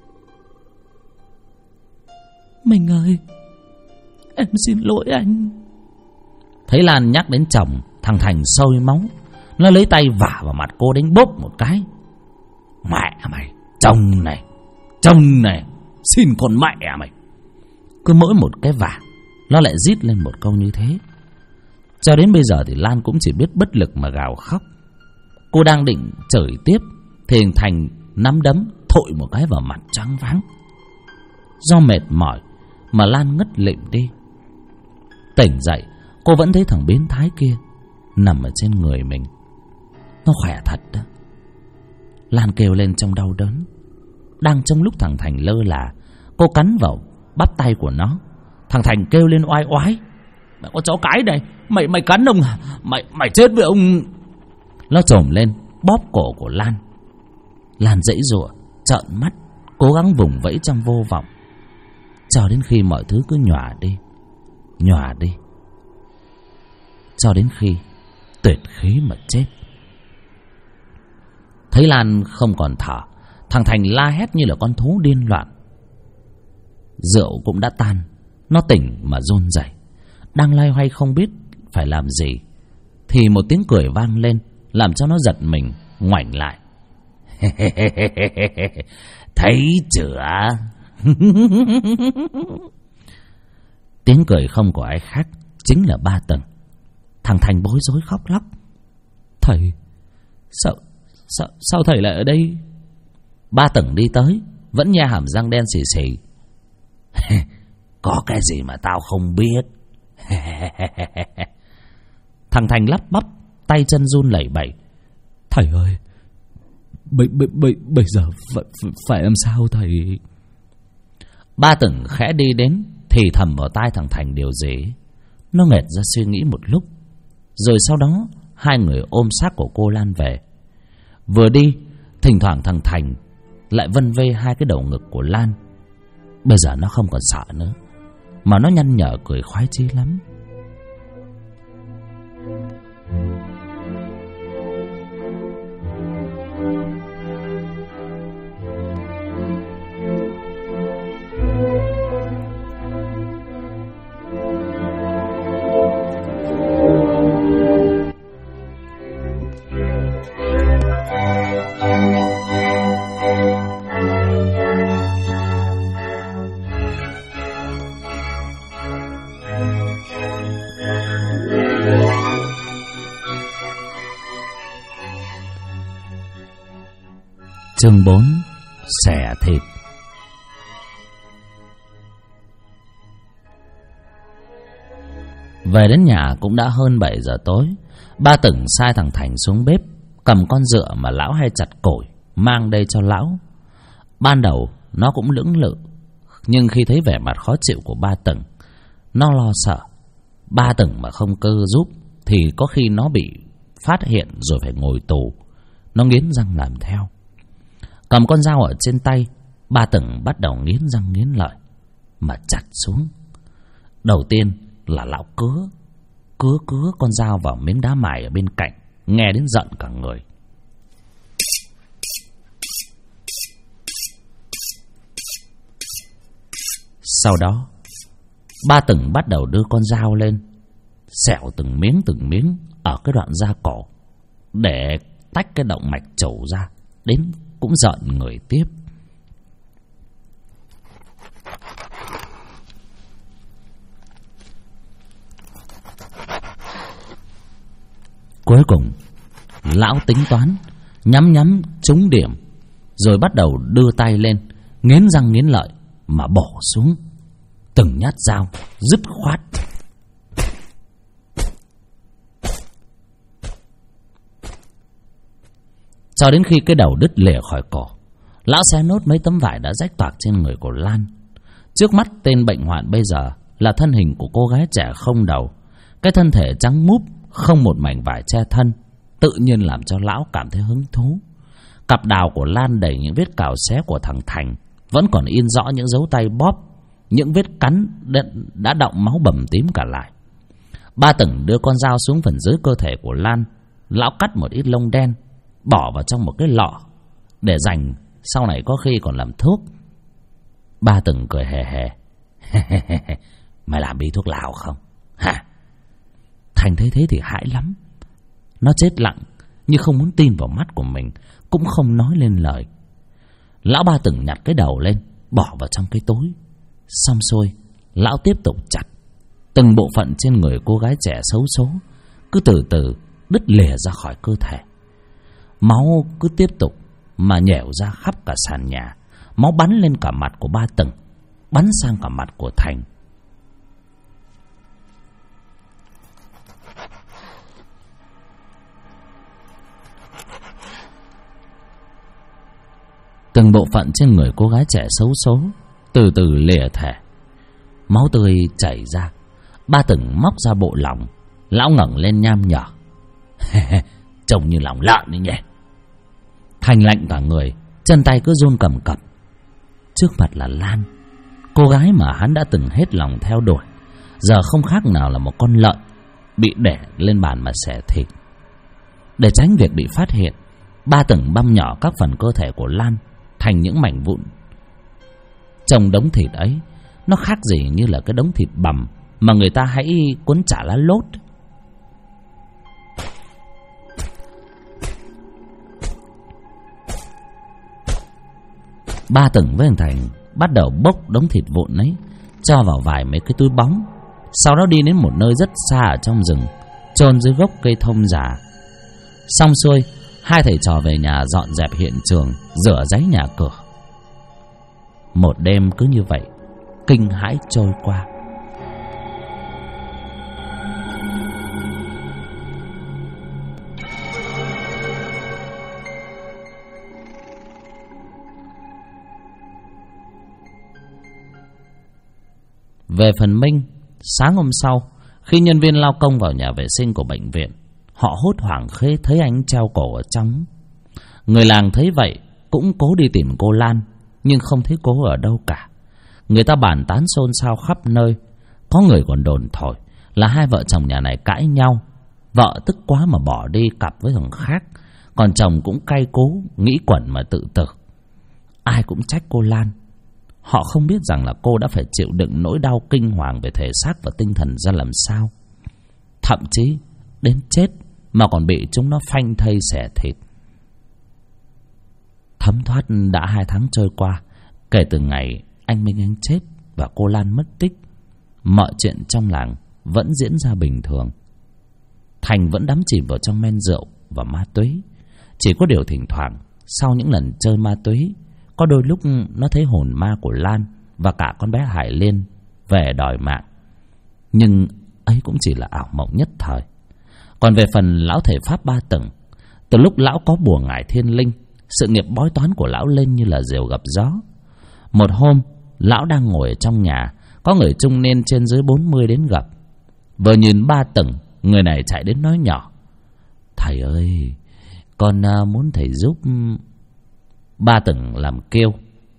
Mình ơi, em xin lỗi anh. Thấy Lan nhắc đến chồng, thằng Thành sôi máu. Nó lấy tay vả vào mặt cô đánh bốp một cái: Mẹ mày, chồng này, xin con mẹ mày. Cứ mỗi một cái vả, nó lại rít lên một câu như thế. Cho đến bây giờ thì Lan cũng chỉ biết bất lực mà gào khóc. Cô đang định chửi tiếp thì Thành nắm đấm thội một cái vào mặt choáng váng. Do mệt mỏi mà Lan ngất lịm đi. Tỉnh dậy, cô vẫn thấy thằng biến thái kia nằm ở trên người mình. Nó khỏe thật đó. Lan kêu lên trong đau đớn. Đang trong lúc thằng Thành lơ là, cô cắn vào bắp tay của nó. Thằng Thành kêu lên oai oái: "Mày có chó cái này, mày cắn ông à? Mày chết với ông." Nó chồm lên bóp cổ của Lan. Lan giãy giụa, trợn mắt, cố gắng vùng vẫy trong vô vọng, cho đến khi mọi thứ cứ nhòa đi, cho đến khi tuyệt khí mà chết. Thấy Lan không còn thở, thằng Thành la hét như là con thú điên loạn. Rượu cũng đã tan, nó tỉnh mà run rẩy, đang loay hoay không biết phải làm gì, thì một tiếng cười vang lên, làm cho nó giật mình ngoảnh lại. Thấy chưa? Tiếng cười không có ai khác, chính là Ba Tầng. Thằng Thành bối rối khóc lóc: "Thầy, sao thầy lại ở đây?" Ba Tầng đi tới, vẫn nhe hàm răng đen xì xì: "Có cái gì mà tao không biết?" Thằng Thành lắp bắp, tay chân run lẩy bẩy: "Thầy ơi, bây giờ phải làm sao thầy?" Ba Tầng khẽ đi đến, thì thầm vào tai thằng Thành điều gì. Nó nghẹt ra suy nghĩ một lúc, rồi sau đó hai người ôm xác của cô Lan về. Vừa đi, thỉnh thoảng thằng Thành lại vân vê hai cái đầu ngực của Lan. Bây giờ nó không còn sợ nữa, mà nó nhăn nhở cười khoái chí lắm. Chương 4: Xẻ thịt. Về đến nhà cũng đã hơn 7 giờ tối. Ba Tầng sai thằng Thành xuống bếp cầm con dựa mà lão hay chặt củi mang đây cho lão. Ban đầu nó cũng lưỡng lự, nhưng khi thấy vẻ mặt khó chịu của Ba Tầng, nó lo sợ Ba Tầng mà không cơ giúp thì có khi nó bị phát hiện rồi phải ngồi tù. Nó nghiến răng làm theo. Cầm con dao ở trên tay, Ba Tầng bắt đầu nghiến răng nghiến lợi mà chặt xuống. Đầu tiên là lão cứa con dao vào miếng đá mài ở bên cạnh, nghe đến giận cả người. Sau đó Ba Tầng bắt đầu đưa con dao lên, xẻo từng miếng ở cái đoạn da cổ để tách cái động mạch trổ ra, đến cũng giận người tiếp. Cuối cùng lão tính toán, nhắm trúng điểm, rồi bắt đầu đưa tay lên, nghiến răng nghiến lợi mà bổ xuống từng nhát dao dứt khoát. Cho đến khi cái đầu đứt lìa khỏi cổ, lão xé nốt mấy tấm vải đã rách toạc trên người của Lan. Trước mắt tên bệnh hoạn bây giờ là thân hình của cô gái trẻ không đầu, cái thân thể trắng múp, không một mảnh vải che thân, tự nhiên làm cho lão cảm thấy hứng thú. Cặp đào của Lan đầy những vết cào xé của thằng Thành, vẫn còn in rõ những dấu tay bóp, những vết cắn đã đọng máu bầm tím cả lại. Ba Tầng đưa con dao xuống phần dưới cơ thể của Lan. Lão cắt một ít lông đen, bỏ vào trong một cái lọ để dành sau này có khi còn làm thuốc. Ba Tầng cười hề hề: "Mày làm bí thuốc lào không hả?" Thành thấy thế thì hãi lắm. Nó chết lặng như không muốn tin vào mắt của mình, cũng không nói lên lời. Lão Ba Tầng nhặt cái đầu lên, bỏ vào trong cái túi. Xong xuôi, lão tiếp tục chặt. Từng bộ phận trên người cô gái trẻ xấu số cứ từ từ đứt lìa ra khỏi cơ thể. Máu cứ tiếp tục mà nhẻo ra khắp cả sàn nhà. Máu bắn lên cả mặt của Ba Tầng, bắn sang cả mặt của Thành. Từng bộ phận trên người cô gái trẻ xấu số từ từ lìa thể, máu tươi chảy ra. Ba Từng móc ra bộ lòng. Lão ngẩng lên nham nhở. Trông như lòng lợn đấy nhỉ. Thành lạnh cả người, chân tay cứ run cầm cập. Trước mặt là Lan, cô gái mà hắn đã từng hết lòng theo đuổi, giờ không khác nào là một con lợn bị để lên bàn mà xẻ thịt. Để tránh việc bị phát hiện, Ba Từng băm nhỏ các phần cơ thể của Lan thành những mảnh vụn. Trong đống thịt ấy, nó khác gì như là cái đống thịt bằm mà người ta hãy cuốn chả lá lốt. Ba Từng với thằng Thành bắt đầu bốc đống thịt vụn ấy, cho vào vài mấy cái túi bóng. Sau đó đi đến một nơi rất xa ở trong rừng, chôn dưới gốc cây thông già. Xong xuôi, hai thầy trò về nhà dọn dẹp hiện trường, rửa ráy nhà cửa. Một đêm cứ như vậy kinh hãi trôi qua. Về phần Minh, sáng hôm sau, khi nhân viên lao công vào nhà vệ sinh của bệnh viện, họ hốt hoảng khi thấy anh treo cổ ở trong. Người làng thấy vậy cũng cố đi tìm cô Lan, nhưng không thấy cô ở đâu cả. Người ta bàn tán xôn xao khắp nơi. Có người còn đồn thổi là hai vợ chồng nhà này cãi nhau, vợ tức quá mà bỏ đi cặp với thằng khác, còn chồng cũng cay cú nghĩ quẩn mà tự tử. Ai cũng trách cô Lan. Họ không biết rằng là cô đã phải chịu đựng nỗi đau kinh hoàng về thể xác và tinh thần ra làm sao. Thậm chí đến chết mà còn bị chúng nó phanh thây xẻ thịt. Thấm thoát đã 2 tháng trôi qua kể từ ngày anh Minh anh chết và cô Lan mất tích. Mọi chuyện trong làng vẫn diễn ra bình thường. Thành vẫn đắm chìm vào trong men rượu và ma túy. Chỉ có điều thỉnh thoảng sau những lần chơi ma túy, có đôi lúc nó thấy hồn ma của Lan và cả con bé Hải Liên về đòi mạng. Nhưng ấy cũng chỉ là ảo mộng nhất thời. Còn về phần lão thầy Pháp Ba Từng, từ lúc lão có bùa ngải thiên linh, sự nghiệp bói toán của lão lên như là diều gặp gió. Một hôm, lão đang ngồi ở trong nhà, có người trung niên trên dưới 40 đến gặp. Vừa nhìn Ba Từng, người này chạy đến nói nhỏ: "Thầy ơi, con muốn thầy giúp." Ba Từng làm kêu: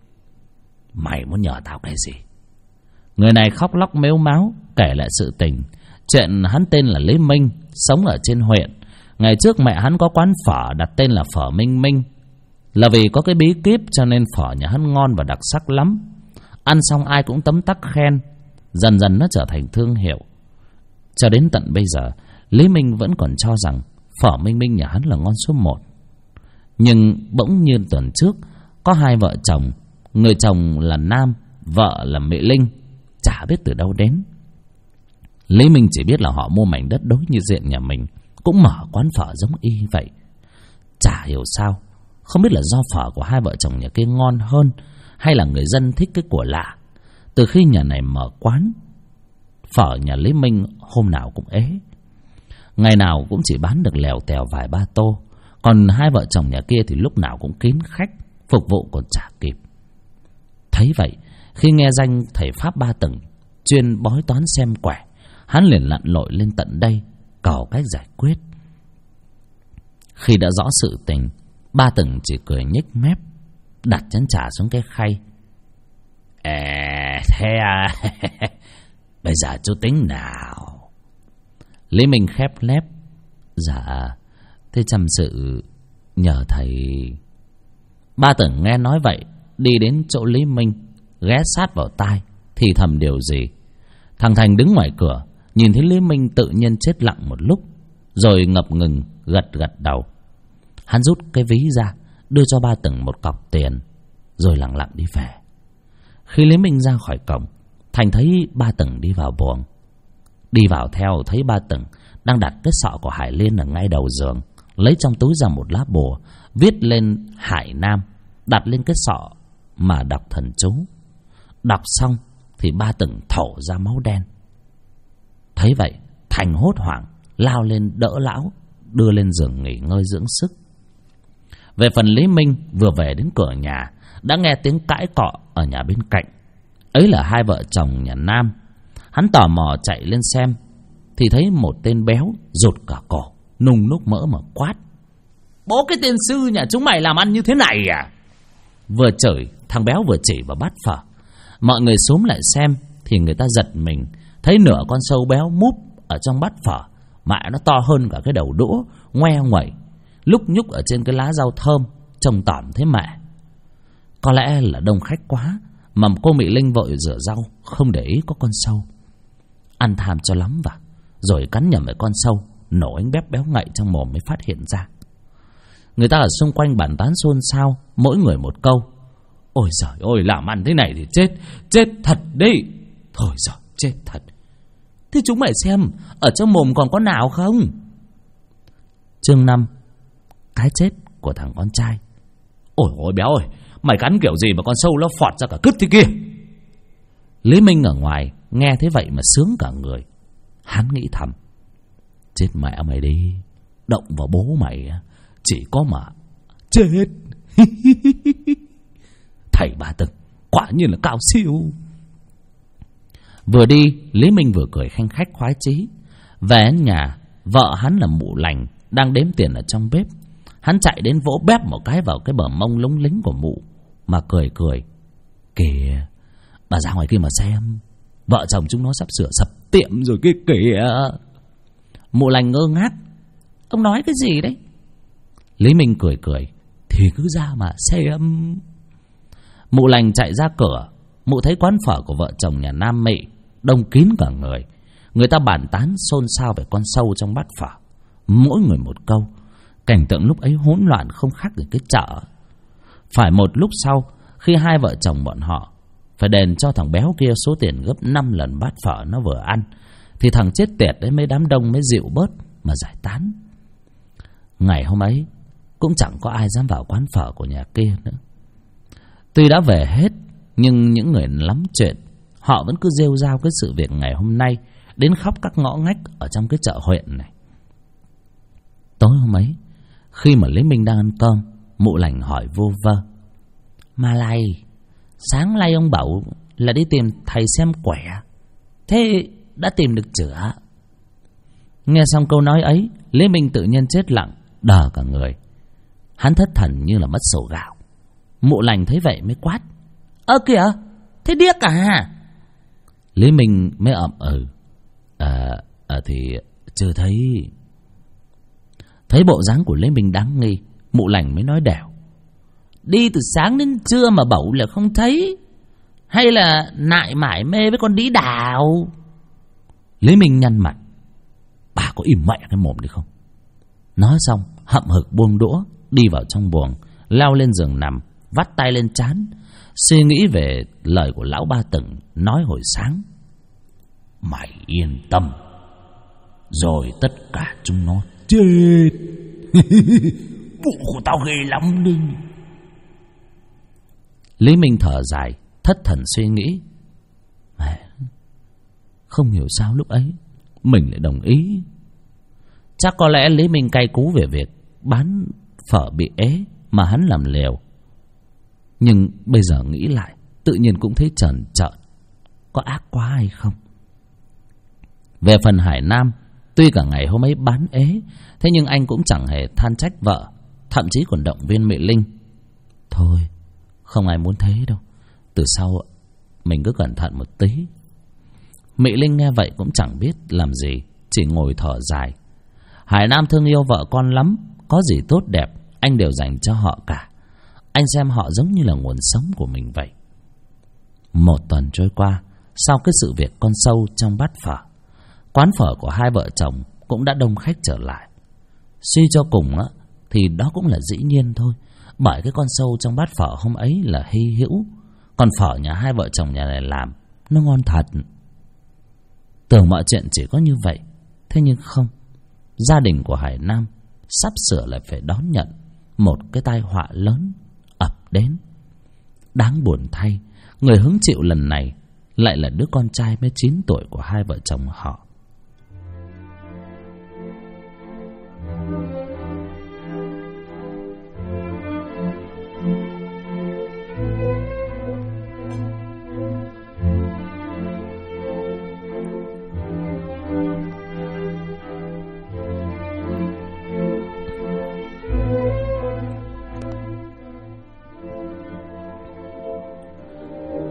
"Mày muốn nhờ tao cái gì?" Người này khóc lóc mếu máo kể lại sự tình. Chuyện hắn tên là Lý Minh, sống ở trên huyện. Ngày trước mẹ hắn có quán phở đặt tên là Phở Minh Minh. Là vì có cái bí kíp cho nên phở nhà hắn ngon và đặc sắc lắm. Ăn xong ai cũng tấm tắc khen. Dần dần nó trở thành thương hiệu. Cho đến tận bây giờ, Lý Minh vẫn còn cho rằng Phở Minh Minh nhà hắn là ngon số 1. Nhưng bỗng nhiên tuần trước, có hai vợ chồng, người chồng là Nam, vợ là Mỹ Linh, chả biết từ đâu đến. Lý Minh chỉ biết là họ mua mảnh đất đối như diện nhà mình, cũng mở quán phở giống y vậy. Chả hiểu sao, không biết là do phở của hai vợ chồng nhà kia ngon hơn, hay là người dân thích cái của lạ. Từ khi nhà này mở quán, phở nhà Lý Minh hôm nào cũng ế. Ngày nào cũng chỉ bán được lèo tèo vài ba tô. Còn hai vợ chồng nhà kia thì lúc nào cũng kín khách, phục vụ còn chả kịp. Thấy vậy, khi nghe danh thầy Pháp Ba Từng chuyên bói toán xem quẻ, hắn liền lặn lội lên tận đây cầu cách giải quyết. Khi đã rõ sự tình, Ba Từng chỉ cười nhếch mép, đặt chén trà xuống cái khay. Thế à? Bây giờ chú tính nào? Lý Minh khép lép: "Dạ, thế chăm sự nhờ thầy." Ba Từng nghe nói vậy, đi đến chỗ Lý Minh, ghé sát vào tai thì thầm điều gì. Thằng Thành đứng ngoài cửa, nhìn thấy Lý Minh tự nhiên chết lặng một lúc, rồi ngập ngừng gật gật đầu. Hắn rút cái ví ra, đưa cho Ba Từng một cọc tiền, rồi lặng lặng đi về. Khi Lý Minh ra khỏi cổng, Thành thấy Ba Từng đi vào buồng. Đi vào theo thấy Ba Từng đang đặt cái sọ của Hải Liên ở ngay đầu giường, lấy trong túi ra một lá bùa, viết lên Hải Nam, đặt lên cái sọ mà đọc thần chú. Đọc xong thì Ba Từng thổ ra máu đen. Thấy vậy, Thành hốt hoảng lao lên đỡ lão, đưa lên giường nghỉ ngơi dưỡng sức. Về phần Lý Minh, vừa về đến cửa nhà đã nghe tiếng cãi cọ ở nhà bên cạnh. Ấy là hai vợ chồng nhà Nam. Hắn tò mò chạy lên xem thì thấy một tên béo rụt cả cổ, nung núc mỡ mà quát: "Bố cái tên sư nhà chúng mày làm ăn như thế này à?" Vừa chửi, thằng béo vừa chỉ vào bát phở. Mọi người xúm lại xem thì người ta giật mình, thấy nửa con sâu béo múp ở trong bát phở, mẹ nó to hơn cả cái đầu đũa, ngoe nguẩy lúc nhúc ở trên cái lá rau thơm, trông tỏm thế mẹ. Có lẽ là đông khách quá mà cô Mỹ Linh vội rửa rau, không để ý có con sâu. Ăn tham cho lắm vào, rồi cắn nhầm với con sâu, nổ ánh bép béo ngậy trong mồm mới phát hiện ra. Người ta ở xung quanh bàn tán xôn xao, mỗi người một câu: "Ôi giời ơi, làm ăn thế này thì chết thật đi. Thôi giời, chết thật. Thế chúng mày xem, ở trong mồm còn có nào không?" Chương 5: Cái chết của thằng con trai. "Ôi ôi béo ơi, mày cắn kiểu gì mà con sâu nó phọt ra cả cứt thế kia?" Lý Minh ở ngoài nghe thế vậy mà sướng cả người. Hắn nghĩ thầm: "Chết mẹ mày đi, động vào bố mày chỉ có mà chết." Thầy Ba Từng quả nhiên là cao siêu. Vừa đi, Lý Minh vừa cười khanh khách khoái chí. Về đến nhà, vợ hắn là Mụ Lành đang đếm tiền ở trong bếp. Hắn chạy đến vỗ bép một cái vào cái bờ mông lúng lính của Mụ mà cười: "Kìa, bà ra ngoài kia mà xem, vợ chồng chúng nó sắp sửa sập tiệm rồi kia kìa." Mụ Lành ngơ ngác: "Ông nói cái gì đấy?" Lý Minh cười: "Thì cứ ra mà xem." Mụ Lành chạy ra cửa. Mụ thấy quán phở của vợ chồng nhà Nam Mị đông kín cả người. Người ta bàn tán xôn xao về con sâu trong bát phở, mỗi người một câu. Cảnh tượng lúc ấy hỗn loạn không khác gì cái chợ. Phải một lúc sau, khi hai vợ chồng bọn họ phải đền cho thằng béo kia số tiền gấp 5 lần bát phở nó vừa ăn, thì thằng chết tiệt đấy mấy đám đông mới dịu bớt mà giải tán. Ngày hôm ấy cũng chẳng có ai dám vào quán phở của nhà kia nữa. Tuy đã về hết, nhưng những người lắm chuyện, họ vẫn cứ rêu rao cái sự việc ngày hôm nay đến khắp các ngõ ngách ở trong cái chợ huyện này. Tối hôm ấy, khi mà Lý Minh đang ăn cơm, Mụ Lành hỏi vô vơ: "Mà này, sáng nay ông bảo là đi tìm thầy xem quẻ, thế đã tìm được chưa?" Nghe xong câu nói ấy, Lý Minh tự nhiên chết lặng, đờ cả người. Hắn thất thần như là mất sổ gạo. Mụ Lành thấy vậy mới quát: "Ơ kìa, thế điếc à?" Lý Minh mới ậm ừ: Thì chưa thấy." Thấy bộ dáng của Lý Minh đáng nghi, Mụ Lành mới nói đẻo: "Đi từ sáng đến trưa mà bảo là không thấy, hay là nại mải mê với con đĩ đào?" Lý Minh nhăn mặt: "Bà có im mẹ cái mồm đi không?" Nói xong hậm hực buông đũa, đi vào trong buồng, leo lên giường nằm, vắt tay lên trán, suy nghĩ về lời của lão Ba Từng nói hồi sáng: "Mày yên tâm, rồi tất cả chúng nó chết." Vụ của tao ghê lắm đi. Lý Minh thở dài, thất thần suy nghĩ: Mẹ, không hiểu sao lúc ấy mình lại đồng ý. Chắc có lẽ Lý Minh cay cú về việc bán phở bị ế mà hắn làm liều. Nhưng bây giờ nghĩ lại, tự nhiên cũng thấy trần trợn, có ác quá hay không? Về phần Hải Nam, tuy cả ngày hôm ấy bán ế, thế nhưng anh cũng chẳng hề than trách vợ, thậm chí còn động viên Mỹ Linh: "Thôi, không ai muốn thế đâu, từ sau mình cứ cẩn thận một tí." Mỹ Linh nghe vậy cũng chẳng biết làm gì, chỉ ngồi thở dài. Hải Nam thương yêu vợ con lắm, có gì tốt đẹp anh đều dành cho họ cả. Anh xem họ giống như là nguồn sống của mình vậy. Một tuần trôi qua, sau cái sự việc con sâu trong bát phở, quán phở của hai vợ chồng cũng đã đông khách trở lại. Suy cho cùng á, thì đó cũng là dĩ nhiên thôi, bởi cái con sâu trong bát phở hôm ấy là hy hữu, còn phở nhà hai vợ chồng nhà này làm nó ngon thật. Tưởng mọi chuyện chỉ có như vậy, thế nhưng không. Gia đình của Hải Nam sắp sửa lại phải đón nhận một cái tai họa lớn ập đến. Đáng buồn thay, người hứng chịu lần này lại là đứa con trai mới 9 tuổi của hai vợ chồng họ.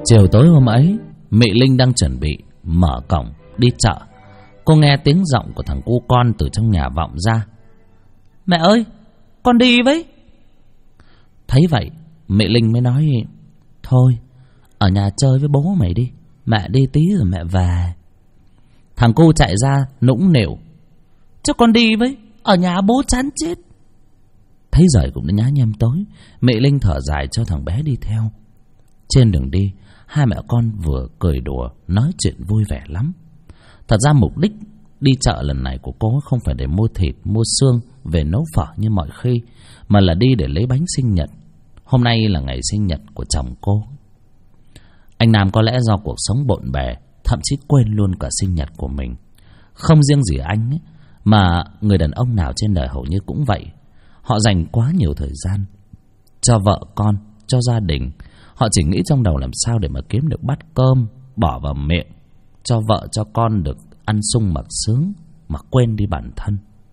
Chiều tối hôm ấy, Mị Linh đang chuẩn bị mở cổng đi chợ. Cô nghe tiếng giọng của thằng cu con từ trong nhà vọng ra. Mẹ ơi, con đi với. Thấy vậy, Mị Linh mới nói: Thôi, ở nhà chơi với bố mày đi, mẹ đi tí rồi mẹ về. Thằng cu chạy ra nũng nịu: Cho con đi với, ở nhà bố chán chết. Thấy giời cũng đã nhá nhem tối, Mị Linh thở dài cho thằng bé đi theo. Trên đường đi, hai mẹ con vừa cười đùa nói chuyện vui vẻ lắm. Thật ra mục đích đi chợ lần này của cô không phải để mua thịt, mua xương về nấu phở như mọi khi, mà là đi để lấy bánh sinh nhật. Hôm nay là ngày sinh nhật của chồng cô. Anh Nam có lẽ do cuộc sống bộn bề, thậm chí quên luôn cả sinh nhật của mình. Không riêng gì anh ấy, mà người đàn ông nào trên đời hầu như cũng vậy. Họ dành quá nhiều thời gian cho vợ con, cho gia đình. Họ chỉ nghĩ trong đầu làm sao để mà kiếm được bát cơm bỏ vào miệng, cho vợ cho con được ăn sung mặc sướng, mà quên đi bản thân.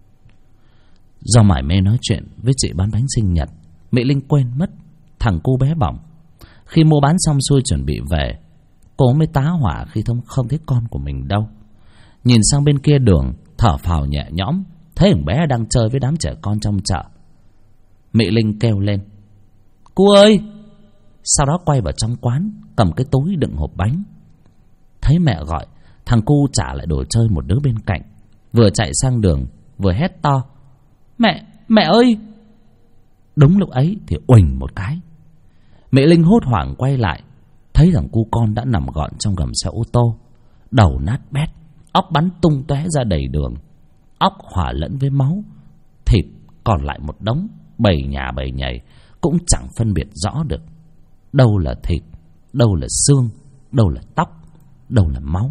Do mải mê nói chuyện với chị bán bánh sinh nhật, Mị Linh quên mất thằng cu bé bỏng. Khi mua bán xong xuôi chuẩn bị về, cô mới tá hỏa khi không thấy con của mình đâu. Nhìn sang bên kia đường, thở phào nhẹ nhõm, thấy thằng bé đang chơi với đám trẻ con trong chợ. Mị Linh kêu lên: Cu ơi! Sau đó quay vào trong quán, cầm cái túi đựng hộp bánh. Thấy mẹ gọi, thằng cu trả lại đồ chơi một đứa bên cạnh, vừa chạy sang đường vừa hét to: Mẹ ơi! Đúng lúc ấy thì uỳnh một cái, Mị Linh hốt hoảng quay lại, thấy thằng cu con đã nằm gọn trong gầm xe ô tô, đầu nát bét, óc bắn tung tóe ra đầy đường, óc hòa lẫn với máu, thịt còn lại một đống, bầy nhà bầy nhầy, cũng chẳng phân biệt rõ được đâu là thịt, đâu là xương, đâu là tóc, đâu là máu.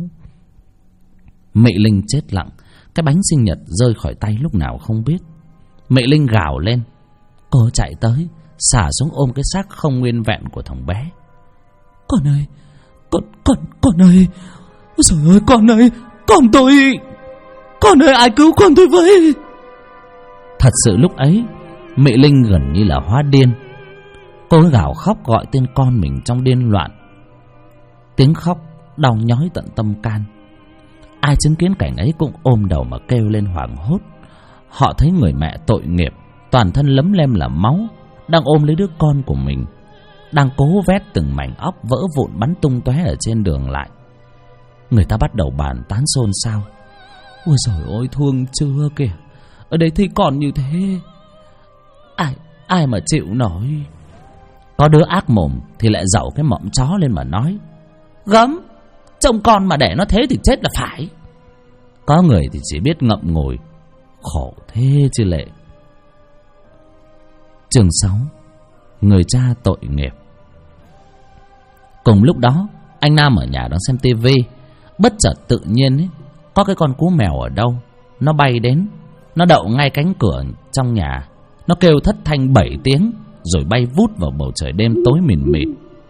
Mị Linh chết lặng, cái bánh sinh nhật rơi khỏi tay lúc nào không biết. Mị Linh gào lên, cô chạy tới, xả xuống ôm cái xác không nguyên vẹn của thằng bé. Con ơi, con ơi, ôi trời ơi, con ơi, con ơi, ai cứu con tôi với. Thật sự lúc ấy, Mị Linh gần như là hóa điên. Cô gào khóc gọi tên con mình trong điên loạn. Tiếng khóc đau nhói tận tâm can. Ai chứng kiến cảnh ấy cũng ôm đầu mà kêu lên hoảng hốt. Họ thấy người mẹ tội nghiệp, toàn thân lấm lem là máu, đang ôm lấy đứa con của mình, đang cố vét từng mảnh óc vỡ vụn bắn tung tóe ở trên đường lại. Người ta bắt đầu bàn tán xôn xao: Ôi trời ơi, thương chưa kìa, ở đây thì còn như thế, ai mà chịu nổi. Có đứa ác mồm thì lại dậu cái mộng chó lên mà nói: Gớm, trông con mà để nó thế thì chết là phải. Có người thì chỉ biết ngậm ngùi: Khổ thế chứ lệ. Chương 6: Người cha tội nghiệp. Cùng lúc đó, anh Nam ở nhà đang xem tivi, bất chợt tự nhiên ấy, có cái con cú mèo ở đâu nó bay đến, nó đậu ngay cánh cửa trong nhà. Nó kêu thất thanh 7 tiếng rồi bay vút vào bầu trời đêm tối mịt mịt.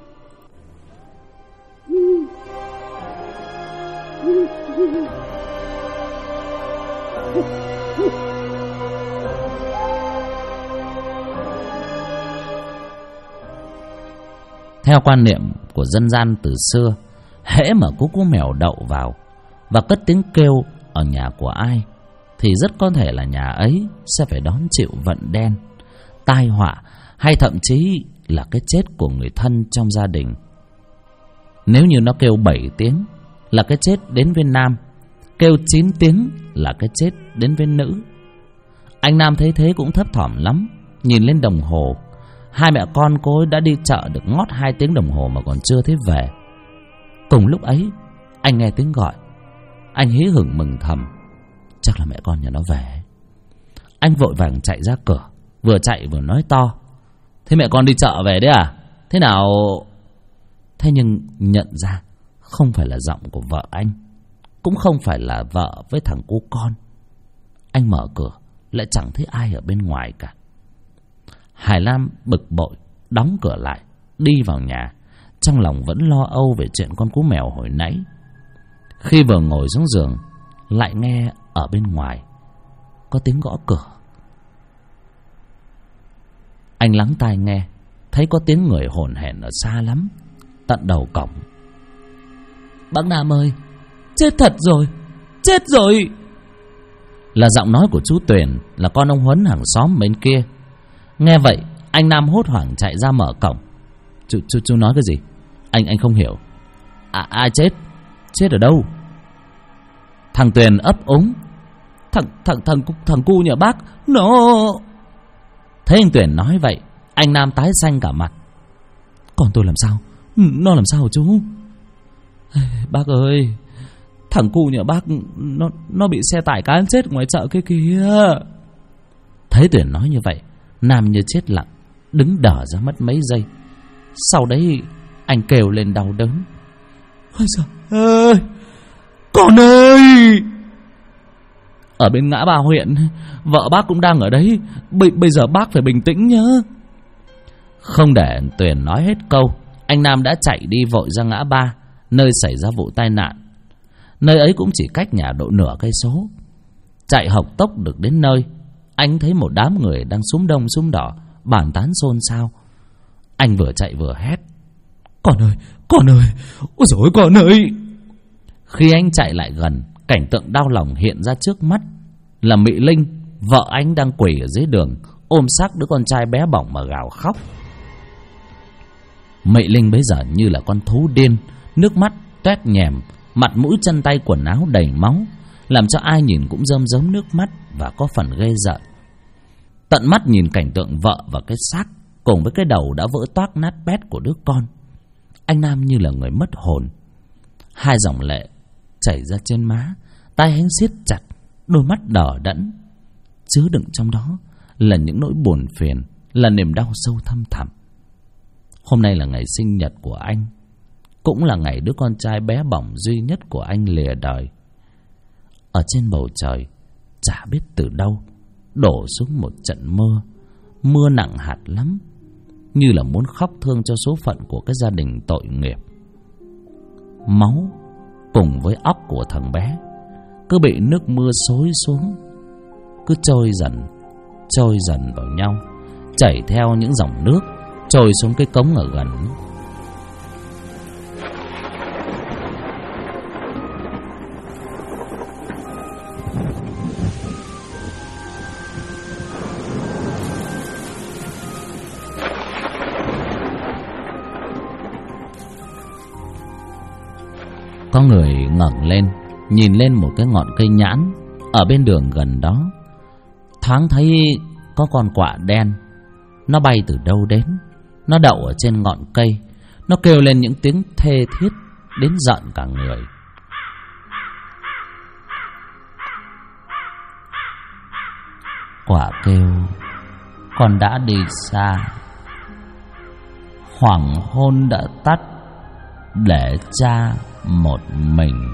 Theo quan niệm của dân gian từ xưa, hễ mà cú mèo đậu vào và cất tiếng kêu ở nhà của ai thì rất có thể là nhà ấy sẽ phải đón chịu vận đen, tai họa, hay thậm chí là cái chết của người thân trong gia đình. Nếu như nó kêu 7 tiếng là cái chết đến với nam, kêu 9 tiếng là cái chết đến với nữ. Anh Nam thấy thế cũng thấp thỏm lắm, nhìn lên đồng hồ. Hai mẹ con cô ấy đã đi chợ được ngót 2 tiếng đồng hồ mà còn chưa thấy về. Cùng lúc ấy, anh nghe tiếng gọi. Anh hí hửng mừng thầm, chắc là mẹ con nhà nó về. Anh vội vàng chạy ra cửa, vừa chạy vừa nói to: Thế mẹ con đi chợ về đấy à? Thế nào? Thế nhưng nhận ra không phải là giọng của vợ anh, cũng không phải là vợ với thằng cu con. Anh mở cửa lại chẳng thấy ai ở bên ngoài cả. Hải Lam bực bội đóng cửa lại, đi vào nhà, trong lòng vẫn lo âu về chuyện con cú mèo hồi nãy. Khi vừa ngồi xuống giường, lại nghe ở bên ngoài có tiếng gõ cửa. Anh lắng tai nghe, thấy có tiếng người hổn hển ở xa lắm. tận đầu cổng. Bác Nam ơi, chết thật rồi, chết rồi. Là giọng nói của chú Tuyền, là con ông Huấn hàng xóm bên kia. Nghe vậy, anh Nam hốt hoảng chạy ra mở cổng. Chú nói cái gì? Anh không hiểu. Ai chết? Chết ở đâu? Thằng Tuyền ấp úng. Thằng cu nhà bác nó. Thấy anh Tuyền nói vậy, anh Nam tái xanh cả mặt. Còn tôi làm sao? Nó làm sao hả chú? Bác ơi, thằng cu nhà bác nó bị xe tải cán chết ngoài chợ kia kìa. Thấy Tuyền nói như vậy, Nam như chết lặng, đứng đờ ra mất mấy giây. Sau đấy anh kêu lên đau đớn. Ôi trời ơi, con ơi! Ở bên ngã ba huyện, vợ bác cũng đang ở đấy. Bây giờ bác phải bình tĩnh nhá. Không để Tuyền nói hết câu, anh Nam đã chạy đi vội ra ngã ba, nơi xảy ra vụ tai nạn. Nơi ấy cũng chỉ cách nhà độ nửa cây số. Chạy hộc tốc được đến nơi, anh thấy một đám người đang súm đông súm đỏ, bàn tán xôn xao. Anh vừa chạy vừa hét. Con ơi, con ơi, ôi dồi ôi con ơi! Khi anh chạy lại gần, cảnh tượng đau lòng hiện ra trước mắt. Là Mỹ Linh, vợ anh đang quỳ ở dưới đường, ôm xác đứa con trai bé bỏng mà gào khóc. Mỹ Linh bấy giờ như là con thú điên, nước mắt toét nhèm, mặt mũi chân tay quần áo đầy máu, làm cho ai nhìn cũng rơm rớm nước mắt và có phần ghê rợn. Tận mắt nhìn cảnh tượng vợ và cái xác cùng với cái đầu đã vỡ toác nát bét của đứa con, anh Nam như là người mất hồn. Hai dòng lệ chảy ra trên má, tay anh siết chặt, đôi mắt đờ đẫn, chứa đựng trong đó là những nỗi buồn phiền, là niềm đau sâu thăm thẳm. Hôm nay là ngày sinh nhật của anh, cũng là ngày đứa con trai bé bỏng duy nhất của anh lìa đời. Ở trên bầu trời, chả biết từ đâu đổ xuống một trận mưa. Mưa nặng hạt lắm, như là muốn khóc thương cho số phận của cái gia đình tội nghiệp. Máu cùng với óc của thằng bé cứ bị nước mưa xối xuống, cứ trôi dần vào nhau, chảy theo những dòng nước trôi xuống cái cống ở gần. Có người ngẩng lên, nhìn lên một cái ngọn cây nhãn ở bên đường gần đó. Thoáng thấy có con quạ đen, nó bay từ đâu đến, nó đậu ở trên ngọn cây, nó kêu lên những tiếng thê thiết đến giận cả người. Quả kêu con đã đi xa, hoàng hôn đã tắt, để cha một mình.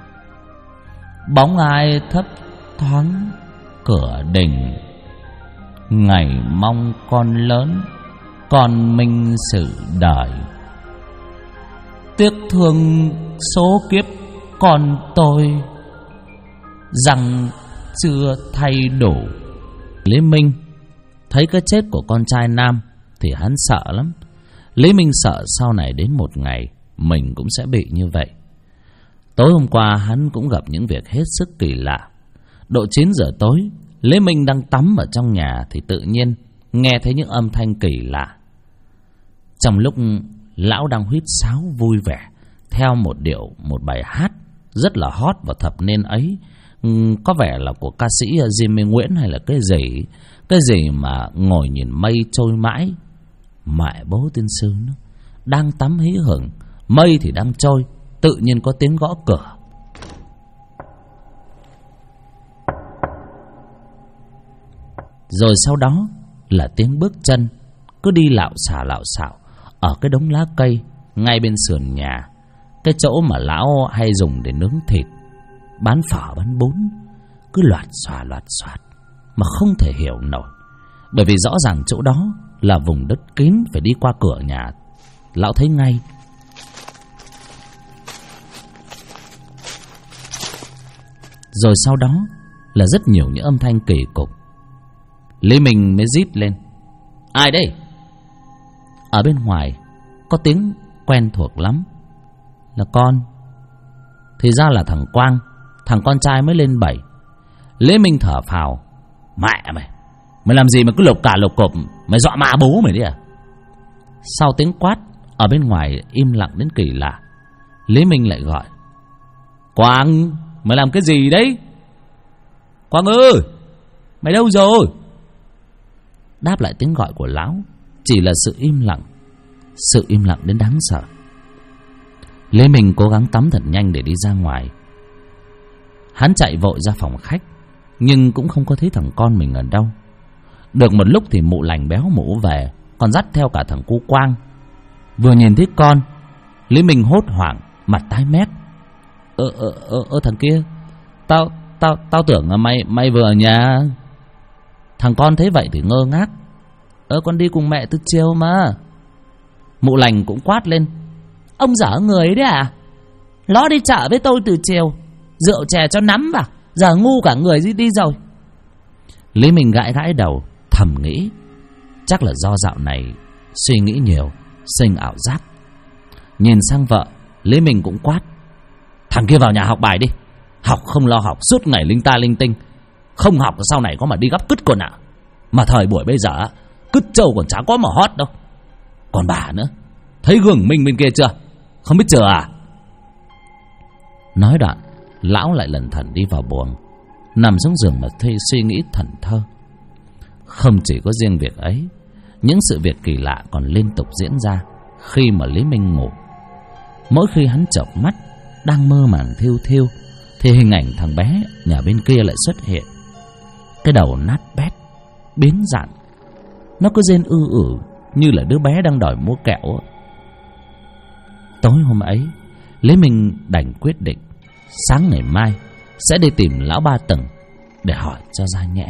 Bóng ai thấp thoáng cửa đình, ngày mong con lớn, con minh sự đời. Tiếc thương số kiếp con tôi, rằng chưa thay đủ. Lý Minh thấy cái chết của con trai Nam thì hắn sợ lắm. Lý Minh sợ sau này đến một ngày mình cũng sẽ bị như vậy. Tối hôm qua hắn cũng gặp những việc hết sức kỳ lạ. Độ 9 giờ tối, Lý Minh đang tắm ở trong nhà thì tự nhiên nghe thấy những âm thanh kỳ lạ. Trong lúc lão đang huýt sáo vui vẻ theo một bài hát rất là hot vào thập niên ấy, có vẻ là của ca sĩ Jimmy Nguyễn hay là cái gì mà ngồi nhìn mây trôi mãi. Mẹ bố tiên sư nó đang tắm hí hửng, mây thì đang trôi, tự nhiên có tiếng gõ cửa. Rồi sau đó là tiếng bước chân cứ đi lạo xạo ở cái đống lá cây ngay bên sườn nhà, cái chỗ mà lão hay dùng để nướng thịt, bán phở bán bún. Cứ loạt xoạt mà không thể hiểu nổi, bởi vì rõ ràng chỗ đó là vùng đất kín, phải đi qua cửa nhà. Lão thấy ngay. Rồi sau đó là rất nhiều những âm thanh kỳ cục. Lý Minh mới rít lên: Ai đây? Ở bên ngoài có tiếng quen thuộc lắm. Là con. Thì ra là thằng Quang, thằng con trai mới lên 7. Lê Minh thở phào. Mẹ mày, mày làm gì mà cứ lục cả lục cộp, mày dọa ma bố mày đấy à? Sau tiếng quát, ở bên ngoài im lặng đến kỳ lạ. Lý Minh lại gọi. Quang, mày làm cái gì đấy? Quang ơi, mày đâu rồi? Đáp lại tiếng gọi của lão chỉ là sự im lặng. Sự im lặng đến đáng sợ. Lê Minh cố gắng tắm thật nhanh để đi ra ngoài. Hắn chạy vội ra phòng khách, nhưng cũng không có thấy thằng con mình ở đâu. Được một lúc thì mụ Lành béo mụ về, còn dắt theo cả thằng cu Quang. Vừa nhìn thấy con, Lý Minh hốt hoảng, mặt tái mét. Thằng kia, tao tưởng là mày vừa ở nhà. Thằng con thấy vậy thì ngơ ngác. Con đi cùng mẹ từ chiều mà. Mụ Lành cũng quát lên. Ông dở người đấy à? Nó đi chợ với tôi từ chiều, rượu chè cho nắm vào, giờ ngu cả người đi rồi. Lý Minh gãi gãi đầu, thầm nghĩ chắc là do dạo này suy nghĩ nhiều, sinh ảo giác. Nhìn sang vợ, Lý Minh cũng quát. Thằng kia vào nhà học bài đi. Học không lo học, suốt ngày linh ta linh tinh. Không học sau này có mà đi gấp cứt con ạ. Mà thời buổi bây giờ cứt trâu còn chả có mà hót đâu. Còn bà nữa, thấy gương Minh bên kia chưa? Không biết chưa à? Nói đoạn, lão lại lẩn thẩn đi vào buồng, nằm xuống giường mà suy nghĩ thẫn thơ. Không chỉ có riêng việc ấy, những sự việc kỳ lạ còn liên tục diễn ra khi mà Lý Minh ngủ. Mỗi khi hắn chợp mắt, đang mơ màng thiêu thiêu, thì hình ảnh thằng bé nhà bên kia lại xuất hiện. Cái đầu nát bét, biến dạng, nó cứ rên như là đứa bé đang đòi mua kẹo. Tối hôm ấy, Lý Minh đành quyết định sáng ngày mai sẽ đi tìm lão Ba Tầng để hỏi cho ra nhẽ.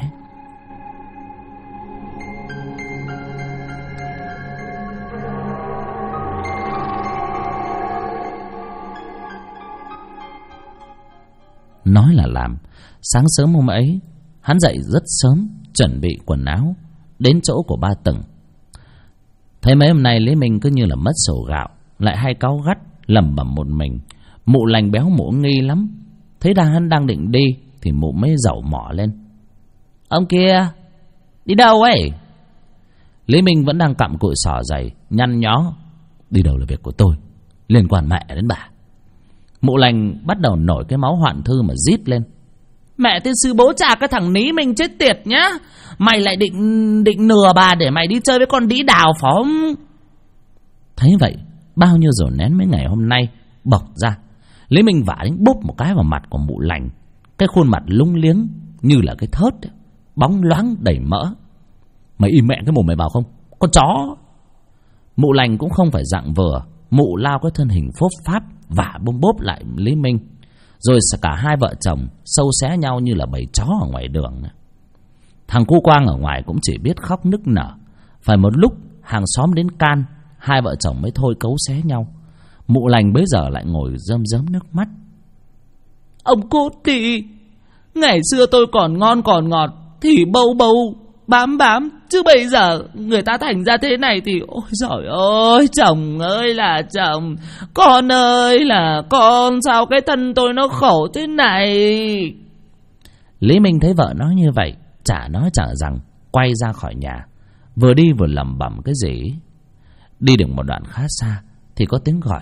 Nói là làm, sáng sớm hôm ấy, hắn dậy rất sớm, chuẩn bị quần áo, đến chỗ của Ba Tầng. Thấy mấy hôm nay Lý Minh cứ như là mất sổ gạo, lại hay cáu gắt, lẩm bẩm một mình. Mụ Lành béo mụ nghi lắm. Thấy hắn đang định đi thì mụ mới dậu mỏ lên. Ông kia, đi đâu ấy? Lý Minh vẫn đang cặm cụi xỏ giày, nhăn nhó. Đi đâu là việc của tôi, liên quan mẹ đến bà. Mụ Lành bắt đầu nổi cái máu hoạn thư mà rít lên. Mẹ tiên sư bố cha cái thằng Lý Minh chết tiệt nhá. Mày lại định nừa bà để mày đi chơi với con đĩ Đào phải không? Thấy vậy, bao nhiêu dồn nén mấy ngày hôm nay bộc ra. Lý Minh vả đánh bốp một cái vào mặt của mụ Lành. Cái khuôn mặt lung liếng như là cái thớt ấy, bóng loáng đầy mỡ. Mày im mẹ cái mồm mày vào không, con chó. Mụ Lành cũng không phải dạng vừa. Mụ lao cái thân hình phốp pháp vả bôm bốp lại Lý Minh. Rồi cả hai vợ chồng sâu xé nhau như là bầy chó ở ngoài đường. Thằng cu Quang ở ngoài cũng chỉ biết khóc nức nở. Phải một lúc hàng xóm đến can, hai vợ chồng mới thôi cấu xé nhau. Mụ Lành bấy giờ lại ngồi rơm rớm nước mắt. Ông cút đi. Ngày xưa tôi còn ngon còn ngọt thì bâu bâu bám bám, chứ bây giờ người ta thành ra thế này thì ôi giời ơi, chồng ơi là chồng, con ơi là con, sao cái thân tôi nó khổ thế này. Lý Minh thấy vợ nói như vậy, chả nói chả rằng, quay ra khỏi nhà, vừa đi vừa lẩm bẩm cái gì. Đi được một đoạn khá xa thì có tiếng gọi.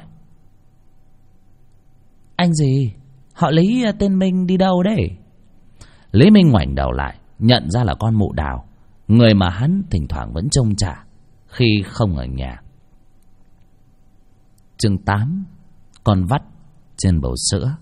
Anh gì? Họ Lý tên Minh đi đâu đấy? Lý Minh ngoảnh đầu lại, nhận ra là con mụ Đào, người mà hắn thỉnh thoảng vẫn trông trả khi không ở nhà. Chương 8. Con vắt trên bầu sữa.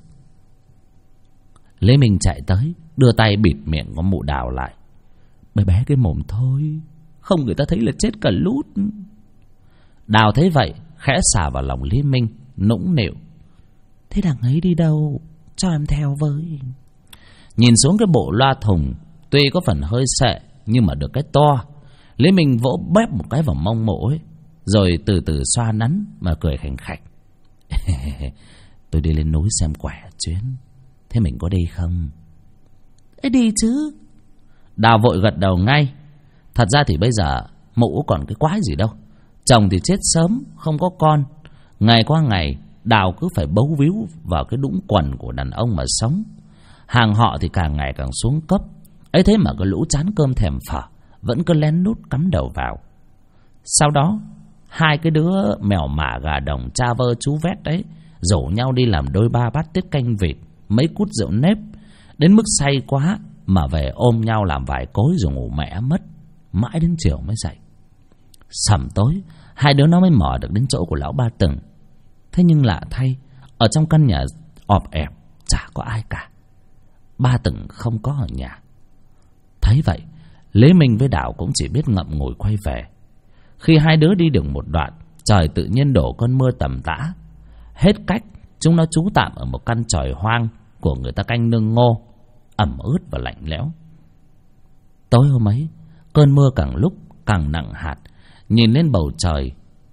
Lý Minh chạy tới, đưa tay bịt miệng con mụ Đào lại. Bé bé cái mồm thôi, không người ta thấy là chết cả lút. Đào thấy vậy, khẽ xà vào lòng Lý Minh, nũng nịu. Thế đằng ấy đi đâu, cho em theo với. Nhìn xuống cái bộ loa thùng, tuy có phần hơi sệ nhưng mà được cái to. Lý Minh vỗ bép một cái vào mông mộ ấy, rồi từ từ xoa nắn mà cười khành khạch. Tôi đi lên núi xem quẻ chuyến, thế mình có đi không? Ê, đi chứ. Đào vội gật đầu ngay. Thật ra thì bây giờ mụ còn cái quái gì đâu. Chồng thì chết sớm, không có con. Ngày qua ngày, Đào cứ phải bấu víu vào cái đũng quần của đàn ông mà sống. Hàng họ thì càng ngày càng xuống cấp. Ấy thế mà cái lũ chán cơm thèm phở vẫn cứ lén lút cắm đầu vào. Sau đó, hai cái đứa mèo mả gà đồng cha vơ chú vét đấy rủ nhau đi làm đôi ba bát tiết canh vịt, mấy cút rượu nếp, đến mức say quá mà về ôm nhau làm vài cối rồi ngủ mẹ mất. Mãi đến chiều mới dậy. Sầm tối, hai đứa nó mới mò được đến chỗ của lão Ba Từng. Thế nhưng lạ thay, ở trong căn nhà ọp ẹp chả có ai cả. Ba Từng không có ở nhà. Thấy vậy, Lý Minh với Đào cũng chỉ biết ngậm ngùi quay về. Khi hai đứa đi được một đoạn, trời tự nhiên đổ cơn mưa tầm tã. Hết cách, chúng nó trú tạm ở một căn chòi hoang của người ta canh nương ngô, ẩm ướt và lạnh lẽo. Tối hôm ấy, cơn mưa càng lúc càng nặng hạt. Nhìn lên bầu trời,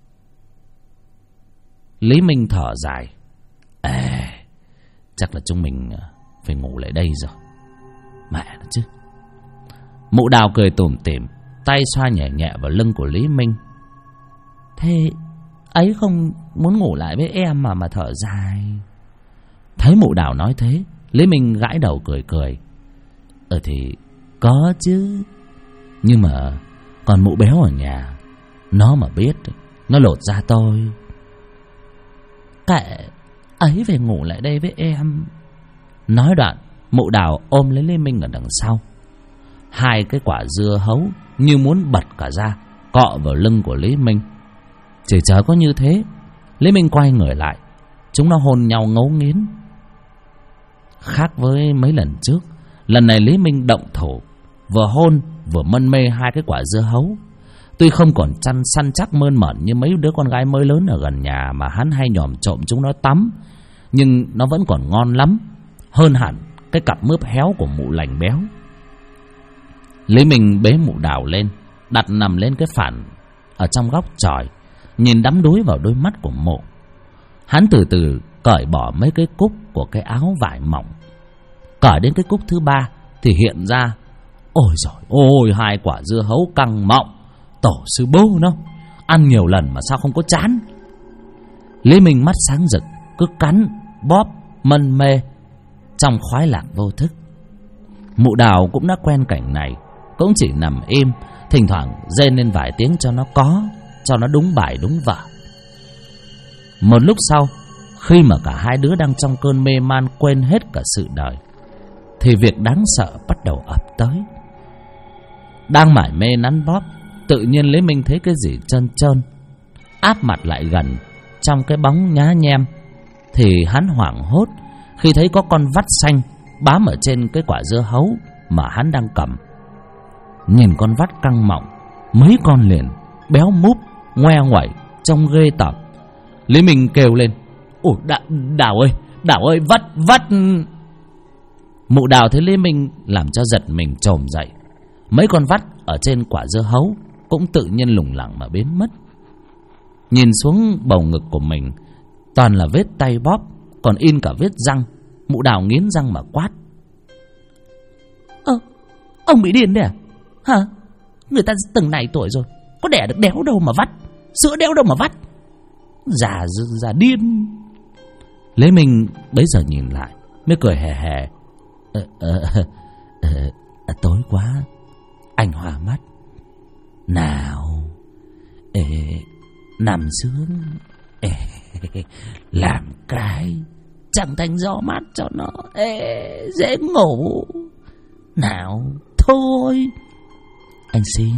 Lý Minh thở dài. Chắc là chúng mình phải ngủ lại đây rồi. Mẹ nó chứ. Mụ Đào cười tủm tỉm, tay xoa nhẹ nhẹ vào lưng của Lý Minh. Thế ấy không muốn ngủ lại với em mà thở dài. Thấy mụ Đào nói thế, Lý Minh gãi đầu cười cười. Thì có chứ. Nhưng mà còn mụ béo ở nhà, nó mà biết, nó lột ra tôi. Kệ, ấy về ngủ lại đây với em. Nói đoạn, mụ Đào ôm lấy Lý Minh ở đằng sau. Hai cái quả dưa hấu như muốn bật cả ra, cọ vào lưng của Lý Minh. Chỉ chờ có như thế, Lý Minh quay người lại, chúng nó hôn nhau ngấu nghiến. Khác với mấy lần trước, lần này Lý Minh động thủ, vừa hôn vừa mân mê hai cái quả dưa hấu. Tuy không còn săn chắc mơn mởn như mấy đứa con gái mới lớn ở gần nhà mà hắn hay nhòm trộm chúng nó tắm, nhưng nó vẫn còn ngon lắm, hơn hẳn cái cặp mướp héo của mụ lành béo. Lý Minh bế mụ Đào lên, đặt nằm lên cái phản ở trong góc chòi, nhìn đắm đuối vào đôi mắt của mụ. Hắn từ từ cởi bỏ mấy cái cúc của cái áo vải mỏng. Cởi đến cái cúc thứ ba thì hiện ra, ôi giời ôi, hai quả dưa hấu căng mọng. Tổ sư bố nó, ăn nhiều lần mà sao không có chán. Lý Minh mắt sáng rực, cứ cắn, bóp, mân mê trong khoái lạc vô thức. Mụ Đào cũng đã quen cảnh này, cũng chỉ nằm im, thỉnh thoảng rên lên vài tiếng cho nó có, cho nó đúng bài đúng vở. Một lúc sau, khi mà cả hai đứa đang trong cơn mê man quên hết cả sự đời, thì việc đáng sợ bắt đầu ập tới. Đang mải mê nắn bóp, tự nhiên Lý Minh thấy cái gì trơn trơn áp mặt lại gần trong cái bóng nhá nhem. Thì hắn hoảng hốt khi thấy có con vắt xanh bám ở trên cái quả dưa hấu mà hắn đang cầm. Nhìn con vắt căng mọng, mấy con liền, béo múp, ngoe nguẩy, trông ghê tởm. Lý Minh kêu lên: Ủa Đào ơi, vắt. Mụ Đào thấy Lý Minh làm cho giật mình chồm dậy. Mấy con vắt ở trên quả dưa hấu cũng tự nhiên lủng lẳng mà biến mất. Nhìn xuống bầu ngực của mình, toàn là vết tay bóp, còn in cả vết răng. Mụ Đào nghiến răng mà quát: Ông bị điên đấy à? Hả? Người ta từng này tuổi rồi, có đẻ được đéo đâu mà vắt, sữa đéo đâu mà vắt. Già điên. Lê Minh bấy giờ nhìn lại mới cười hè hè. Tối quá, anh hòa mắt. Nào, nằm xuống, làm cái chẳng thành gió mát cho nó dễ ngủ. Nào, thôi, anh xin.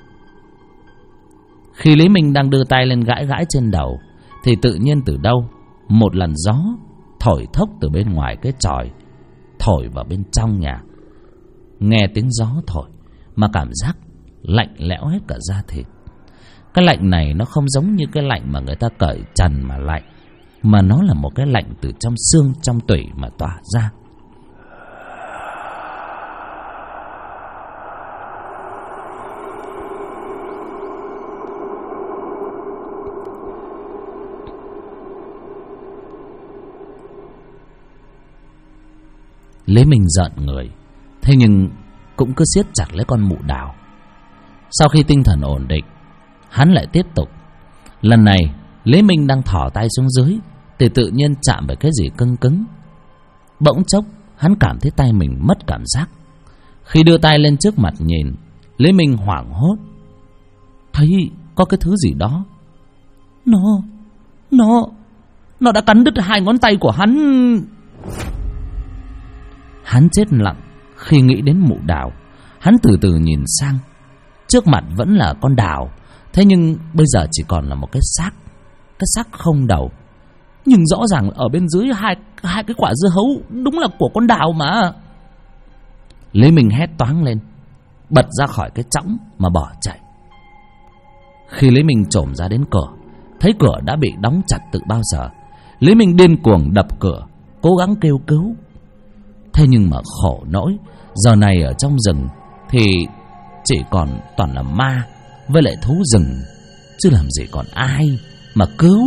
Khi Lý Minh đang đưa tay lên gãi gãi trên đầu, thì tự nhiên từ đâu một làn gió thổi thốc từ bên ngoài cái chòi thổi vào bên trong nhà. Nghe tiếng gió thổi mà cảm giác lạnh lẽo hết cả da thịt. Cái lạnh này nó không giống như cái lạnh mà người ta cởi trần mà lạnh, mà nó là một cái lạnh từ trong xương trong tủy mà tỏa ra. Lý Minh giận người, thế nhưng cũng cứ siết chặt lấy con mụ Đào. Sau khi tinh thần ổn định, hắn lại tiếp tục. Lần này Lý Minh đang thỏ tay xuống dưới thì tự nhiên chạm vào cái gì cứng cứng. Bỗng chốc hắn cảm thấy tay mình mất cảm giác. Khi đưa tay lên trước mặt nhìn, Lý Minh hoảng hốt, thấy có cái thứ gì đó. Nó đã cắn đứt 2 ngón tay của hắn. Hắn chết lặng khi nghĩ đến mụ Đào. Hắn từ từ nhìn sang. Trước mặt vẫn là con Đào, thế nhưng bây giờ chỉ còn là một cái xác không đầu. Nhưng rõ ràng ở bên dưới hai cái quả dưa hấu đúng là của con Đào mà. Lý Minh hét toáng lên, bật ra khỏi cái chõng mà bỏ chạy. Khi Lý Minh chồm ra đến cửa, thấy cửa đã bị đóng chặt từ bao giờ. Lý Minh điên cuồng đập cửa, cố gắng kêu cứu. Thế nhưng mà khổ nỗi, giờ này ở trong rừng thì chỉ còn toàn là ma với lại thú rừng, chứ làm gì còn ai mà cứu.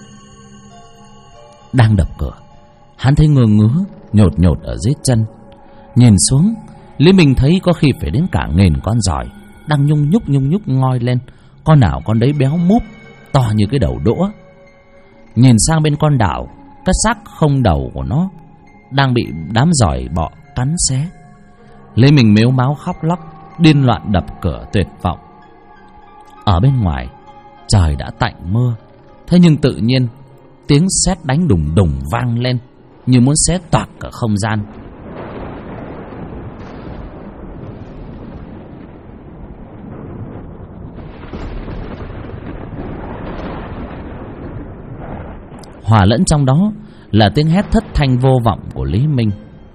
Đang đập cửa, hắn thấy ngứa nhột ở dưới chân. Nhìn xuống, Lý Minh thấy có khi phải đến cả 1000 con giỏi đang nhung nhúc ngoi lên. Con nào con đấy béo múp, to như cái đầu đũa. Nhìn sang bên con Đào, cái xác không đầu của nó đang bị đám giỏi bọ cắn xé. Lý Minh mếu máo khóc lóc, điên loạn đập cửa tuyệt vọng. Ở bên ngoài trời đã tạnh mưa, thế nhưng tự nhiên tiếng sét đánh đùng đùng vang lên, như muốn xé toạc cả không gian. Hòa lẫn trong đó là tiếng hét thất thanh vô vọng của Lý Minh.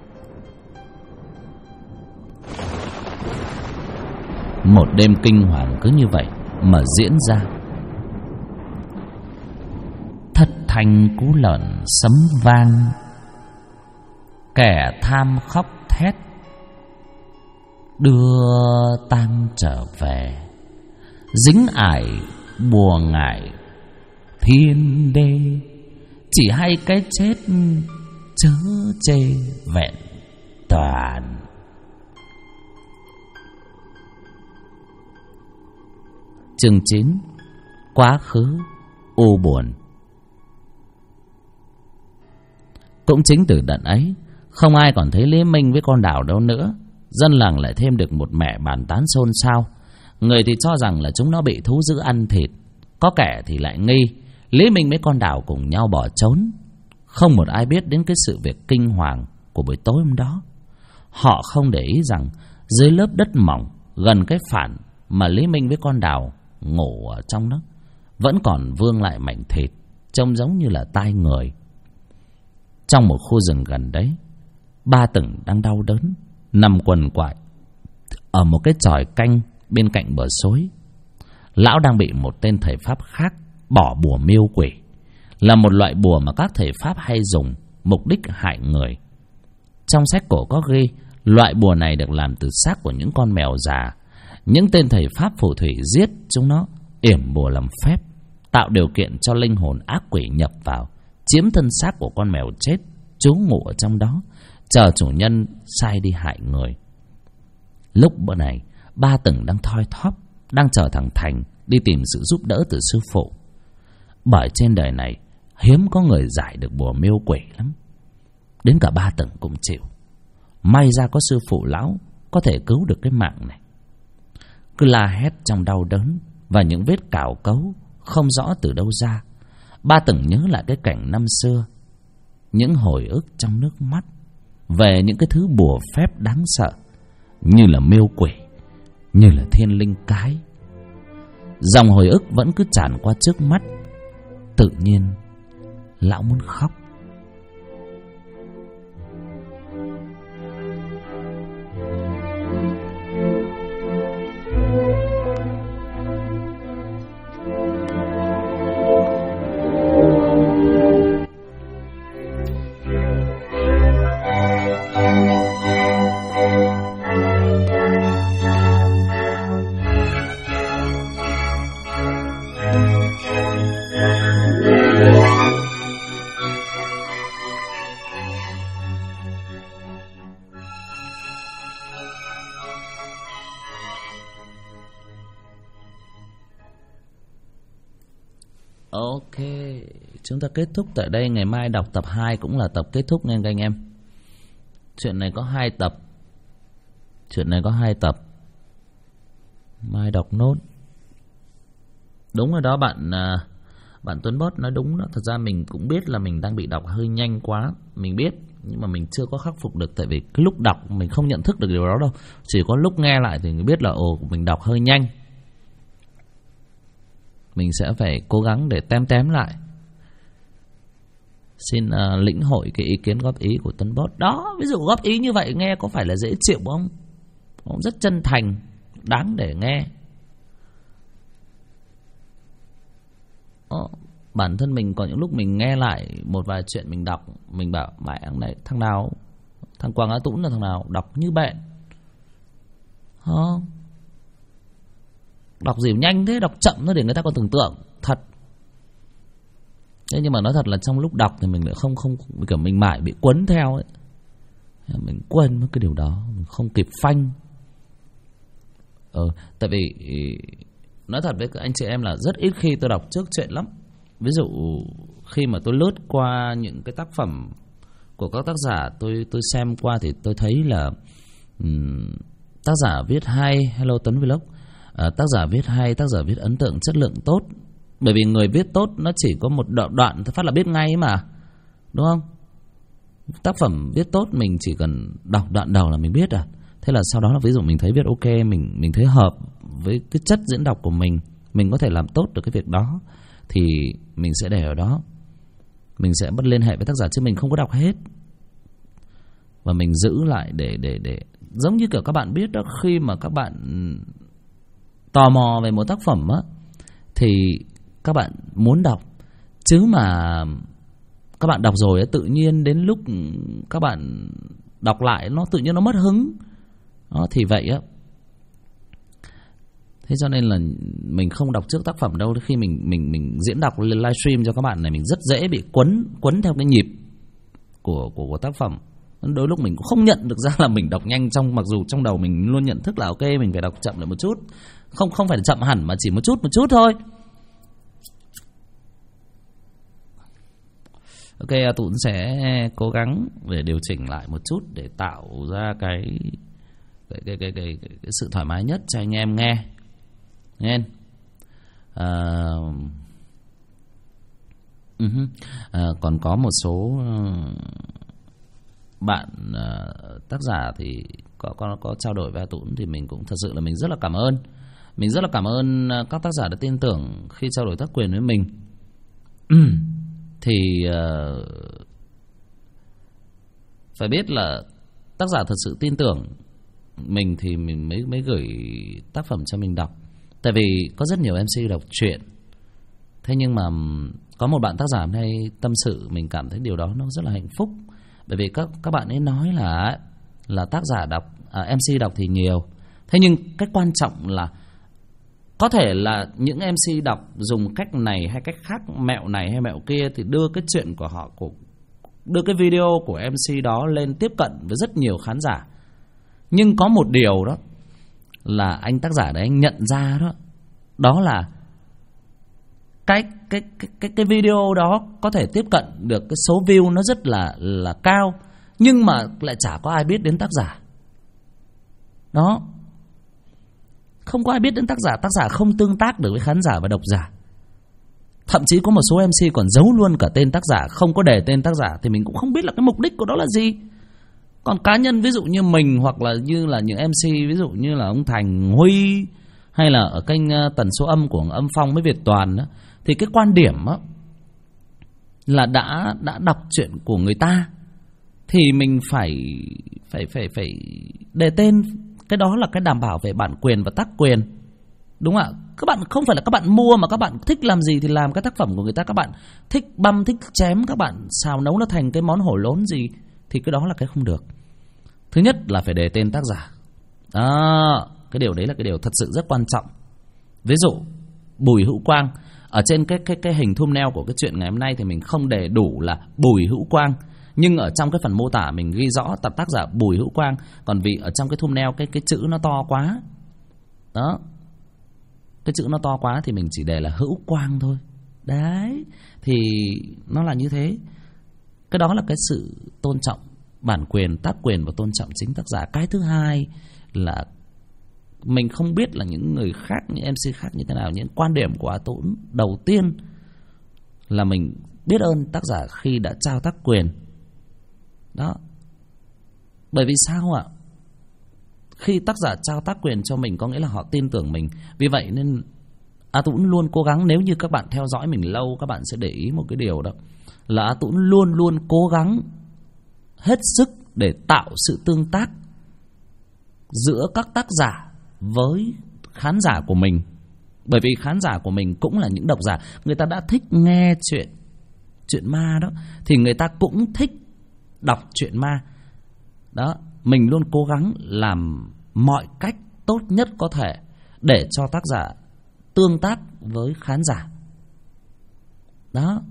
Một đêm kinh hoàng cứ như vậy mà diễn ra. Thất thanh cú lợn sấm vang, kẻ tham khóc thét, đưa tang trở về. Dính ải bùa ngải thiên đê, chỉ hay cái chết chớ chê vẹn toàn. Chương 9. Quá khứ u buồn. Cũng chính từ đợt ấy, không ai còn thấy Lý Minh với con Đào đâu nữa. Dân làng lại thêm được một mẻ bàn tán xôn xao. Người thì cho rằng là chúng nó bị thú dữ ăn thịt, có kẻ thì lại nghi Lý Minh với con Đào cùng nhau bỏ trốn. Không một ai biết đến cái sự việc kinh hoàng của buổi tối hôm đó. Họ không để ý rằng dưới lớp đất mỏng gần cái phản mà Lý Minh với con Đào ngủ ở trong đó vẫn còn vương lại mảnh thịt trông giống như là tai người. Trong một khu rừng gần đấy, Ba Tửng đang đau đớn nằm quằn quại ở một cái chòi canh bên cạnh bờ suối. Lão đang bị một tên thầy pháp khác bỏ bùa miêu quỷ, là một loại bùa mà các thầy pháp hay dùng mục đích hại người. Trong sách cổ có ghi loại bùa này được làm từ xác của những con mèo già. Những tên thầy pháp phù thủy giết chúng nó, yểm bùa làm phép, tạo điều kiện cho linh hồn ác quỷ nhập vào, chiếm thân xác của con mèo chết trú ngụ ở trong đó, chờ chủ nhân sai đi hại người. Lúc bữa này, Ba Tửng đang thoi thóp, đang chờ thằng Thành đi tìm sự giúp đỡ từ sư phụ. Bởi trên đời này hiếm có người giải được bùa miêu quỷ lắm. Đến cả Ba Tửng cũng chịu. May ra có sư phụ lão có thể cứu được cái mạng này. Cứ la hét trong đau đớn và những vết cào cấu không rõ từ đâu ra, Ba Tửng nhớ lại cái cảnh năm xưa, những hồi ức trong nước mắt về những cái thứ bùa phép đáng sợ, như là miêu quỷ, như là thiên linh cái. Dòng hồi ức vẫn cứ tràn qua trước mắt. Tự nhiên lão muốn khóc. Ok, chúng ta kết thúc tại đây. Ngày mai đọc tập 2 cũng là tập kết thúc nha các anh em. Chuyện này có 2 tập. Mai đọc nốt. Đúng rồi đó bạn Tuấn Bot nói đúng đó. Thật ra mình cũng biết là mình đang bị đọc hơi nhanh quá, mình biết, nhưng mà mình chưa có khắc phục được. Tại vì cái lúc đọc mình không nhận thức được điều đó đâu. Chỉ có lúc nghe lại thì mình biết là mình đọc hơi nhanh. Mình sẽ phải cố gắng để tém lại. Xin lĩnh hội cái ý kiến góp ý của Tuấn Bot. Đó, ví dụ góp ý như vậy nghe có phải là dễ chịu không? Cũng rất chân thành, đáng để nghe. Bản thân mình có những lúc mình nghe lại một vài chuyện mình đọc, mình bảo mẹ này, thằng Quang Á Tũng là thằng nào đọc như bẹn. Đọc gì nhanh thế, đọc chậm thôi để người ta còn tưởng tượng. Thật. Thế nhưng mà nói thật là trong lúc đọc thì mình lại không kiểu mình mãi bị quấn theo ấy. Mình quên mất cái điều đó, mình không kịp phanh. Tại vì nói thật với các anh chị em là rất ít khi tôi đọc trước chuyện lắm. Ví dụ khi mà tôi lướt qua những cái tác phẩm của các tác giả tôi xem qua thì tôi thấy là tác giả viết hay. Hello Tuấn Vlog. Tác giả viết hay, tác giả viết ấn tượng, chất lượng tốt. Bởi vì người viết tốt nó chỉ có một đoạn phát là biết ngay mà, đúng không? Tác phẩm viết tốt mình chỉ cần đọc đoạn đầu là mình biết à. Thế là sau đó là ví dụ mình thấy viết ok, mình thấy hợp với cái chất diễn đọc của mình có thể làm tốt được cái việc đó, thì mình sẽ để ở đó. Mình sẽ bắt liên hệ với tác giả, chứ mình không có đọc hết. Và mình giữ lại để giống như kiểu các bạn biết đó, khi mà các bạn tò mò về một tác phẩm á, thì các bạn muốn đọc. Chứ mà các bạn đọc rồi tự nhiên đến lúc các bạn đọc lại nó tự nhiên nó mất hứng. Đó, thì vậy á. Thế cho nên là mình không đọc trước tác phẩm đâu. Khi mình diễn đọc lên livestream cho các bạn này, mình rất dễ bị quấn theo cái nhịp của tác phẩm. Đôi lúc mình cũng không nhận được ra là mình đọc nhanh, mặc dù trong đầu mình luôn nhận thức là ok, mình phải đọc chậm lại một chút. Không phải chậm hẳn mà chỉ một chút thôi. Ok, Tụi sẽ cố gắng để điều chỉnh lại một chút để tạo ra cái sự thoải mái nhất cho anh em nghe. Còn có một số bạn tác giả thì có trao đổi với Tụi, thì mình cũng thật sự là mình rất là cảm ơn. Mình rất là cảm ơn các tác giả đã tin tưởng khi trao đổi tác quyền với mình. Thì phải biết là tác giả thật sự tin tưởng mình thì mình mới gửi tác phẩm cho mình đọc. Tại vì có rất nhiều MC đọc truyện. Thế nhưng mà có một bạn tác giả hôm nay tâm sự, mình cảm thấy điều đó nó rất là hạnh phúc. Bởi vì các bạn ấy nói là tác giả đọc, MC đọc thì nhiều. Thế nhưng cái quan trọng là có thể là những MC đọc dùng cách này hay cách khác, mẹo này hay mẹo kia, thì đưa cái chuyện của họ, đưa cái video của MC đó lên tiếp cận với rất nhiều khán giả. Nhưng có một điều đó là anh tác giả đấy anh nhận ra đó, đó là cái video đó có thể tiếp cận được cái số view nó rất là cao, nhưng mà lại chả có ai biết đến tác giả. Đó. Không có ai biết đến tác giả không tương tác được với khán giả và độc giả. Thậm chí có một số MC còn giấu luôn cả tên tác giả, không có để tên tác giả, thì mình cũng không biết là cái mục đích của đó là gì. Còn cá nhân ví dụ như mình, hoặc là như là những MC ví dụ như là ông Thành Huy, hay là ở kênh Tần Số Âm của Âm Phong với Việt Toàn đó, thì cái quan điểm đó là đã đọc chuyện của người ta thì mình phải đề tên. Cái đó là cái đảm bảo về bản quyền và tác quyền, đúng không ạ? Các bạn không phải là các bạn mua, mà các bạn thích làm gì thì làm cái tác phẩm của người ta. Các bạn thích băm, thích chém, các bạn xào nấu nó thành cái món hổ lốn gì, thì cái đó là cái không được. Thứ nhất là phải đề tên tác giả. Cái điều đấy là cái điều thật sự rất quan trọng. Ví dụ Bùi Hữu Quang, ở trên cái hình thumbnail của cái chuyện ngày hôm nay thì mình không đề đủ là Bùi Hữu Quang, nhưng ở trong cái phần mô tả mình ghi rõ tập tác giả Bùi Hữu Quang. Còn vì ở trong cái thumbnail cái chữ nó to quá đó, cái chữ nó to quá thì mình chỉ đề là Hữu Quang thôi, Đấy, thì nó là như thế. Cái đó là cái sự tôn trọng bản quyền, tác quyền và tôn trọng chính tác giả. Cái thứ hai là mình không biết là những người khác, những MC khác như thế nào. Những quan điểm của A Tũng đầu tiên là mình biết ơn tác giả khi đã trao tác quyền. Đó. Bởi vì sao ạ? Khi tác giả trao tác quyền cho mình có nghĩa là họ tin tưởng mình. Vì vậy nên A Tũng luôn cố gắng, nếu như các bạn theo dõi mình lâu, các bạn sẽ để ý một cái điều đó là A Tũng luôn luôn cố gắng hết sức để tạo sự tương tác giữa các tác giả với khán giả của mình. Bởi vì khán giả của mình cũng là những độc giả, người ta đã thích nghe chuyện ma đó thì người ta cũng thích đọc chuyện ma. Đó, mình luôn cố gắng làm mọi cách tốt nhất có thể để cho tác giả tương tác với khán giả. Đó.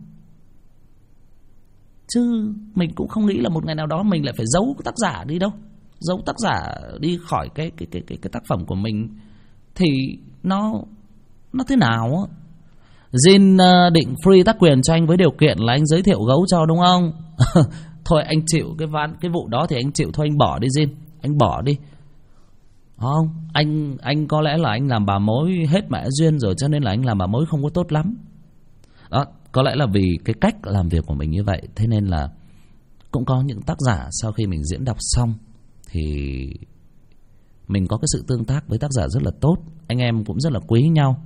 Chứ mình cũng không nghĩ là một ngày nào đó mình lại phải giấu tác giả đi đâu. Giấu tác giả đi khỏi cái tác phẩm của mình thì nó thế nào á. Jin định free tác quyền cho anh với điều kiện là anh giới thiệu gấu cho, đúng không? Thôi anh chịu cái vụ đó thì anh chịu thôi, anh bỏ đi Jin, anh bỏ đi. Không, anh có lẽ là anh làm bà mối hết mẹ duyên rồi, cho nên là anh làm bà mối không có tốt lắm. Đó, có lẽ là vì cái cách làm việc của mình như vậy, thế nên là cũng có những tác giả sau khi mình diễn đọc xong thì mình có cái sự tương tác với tác giả rất là tốt. Anh em cũng rất là quý nhau.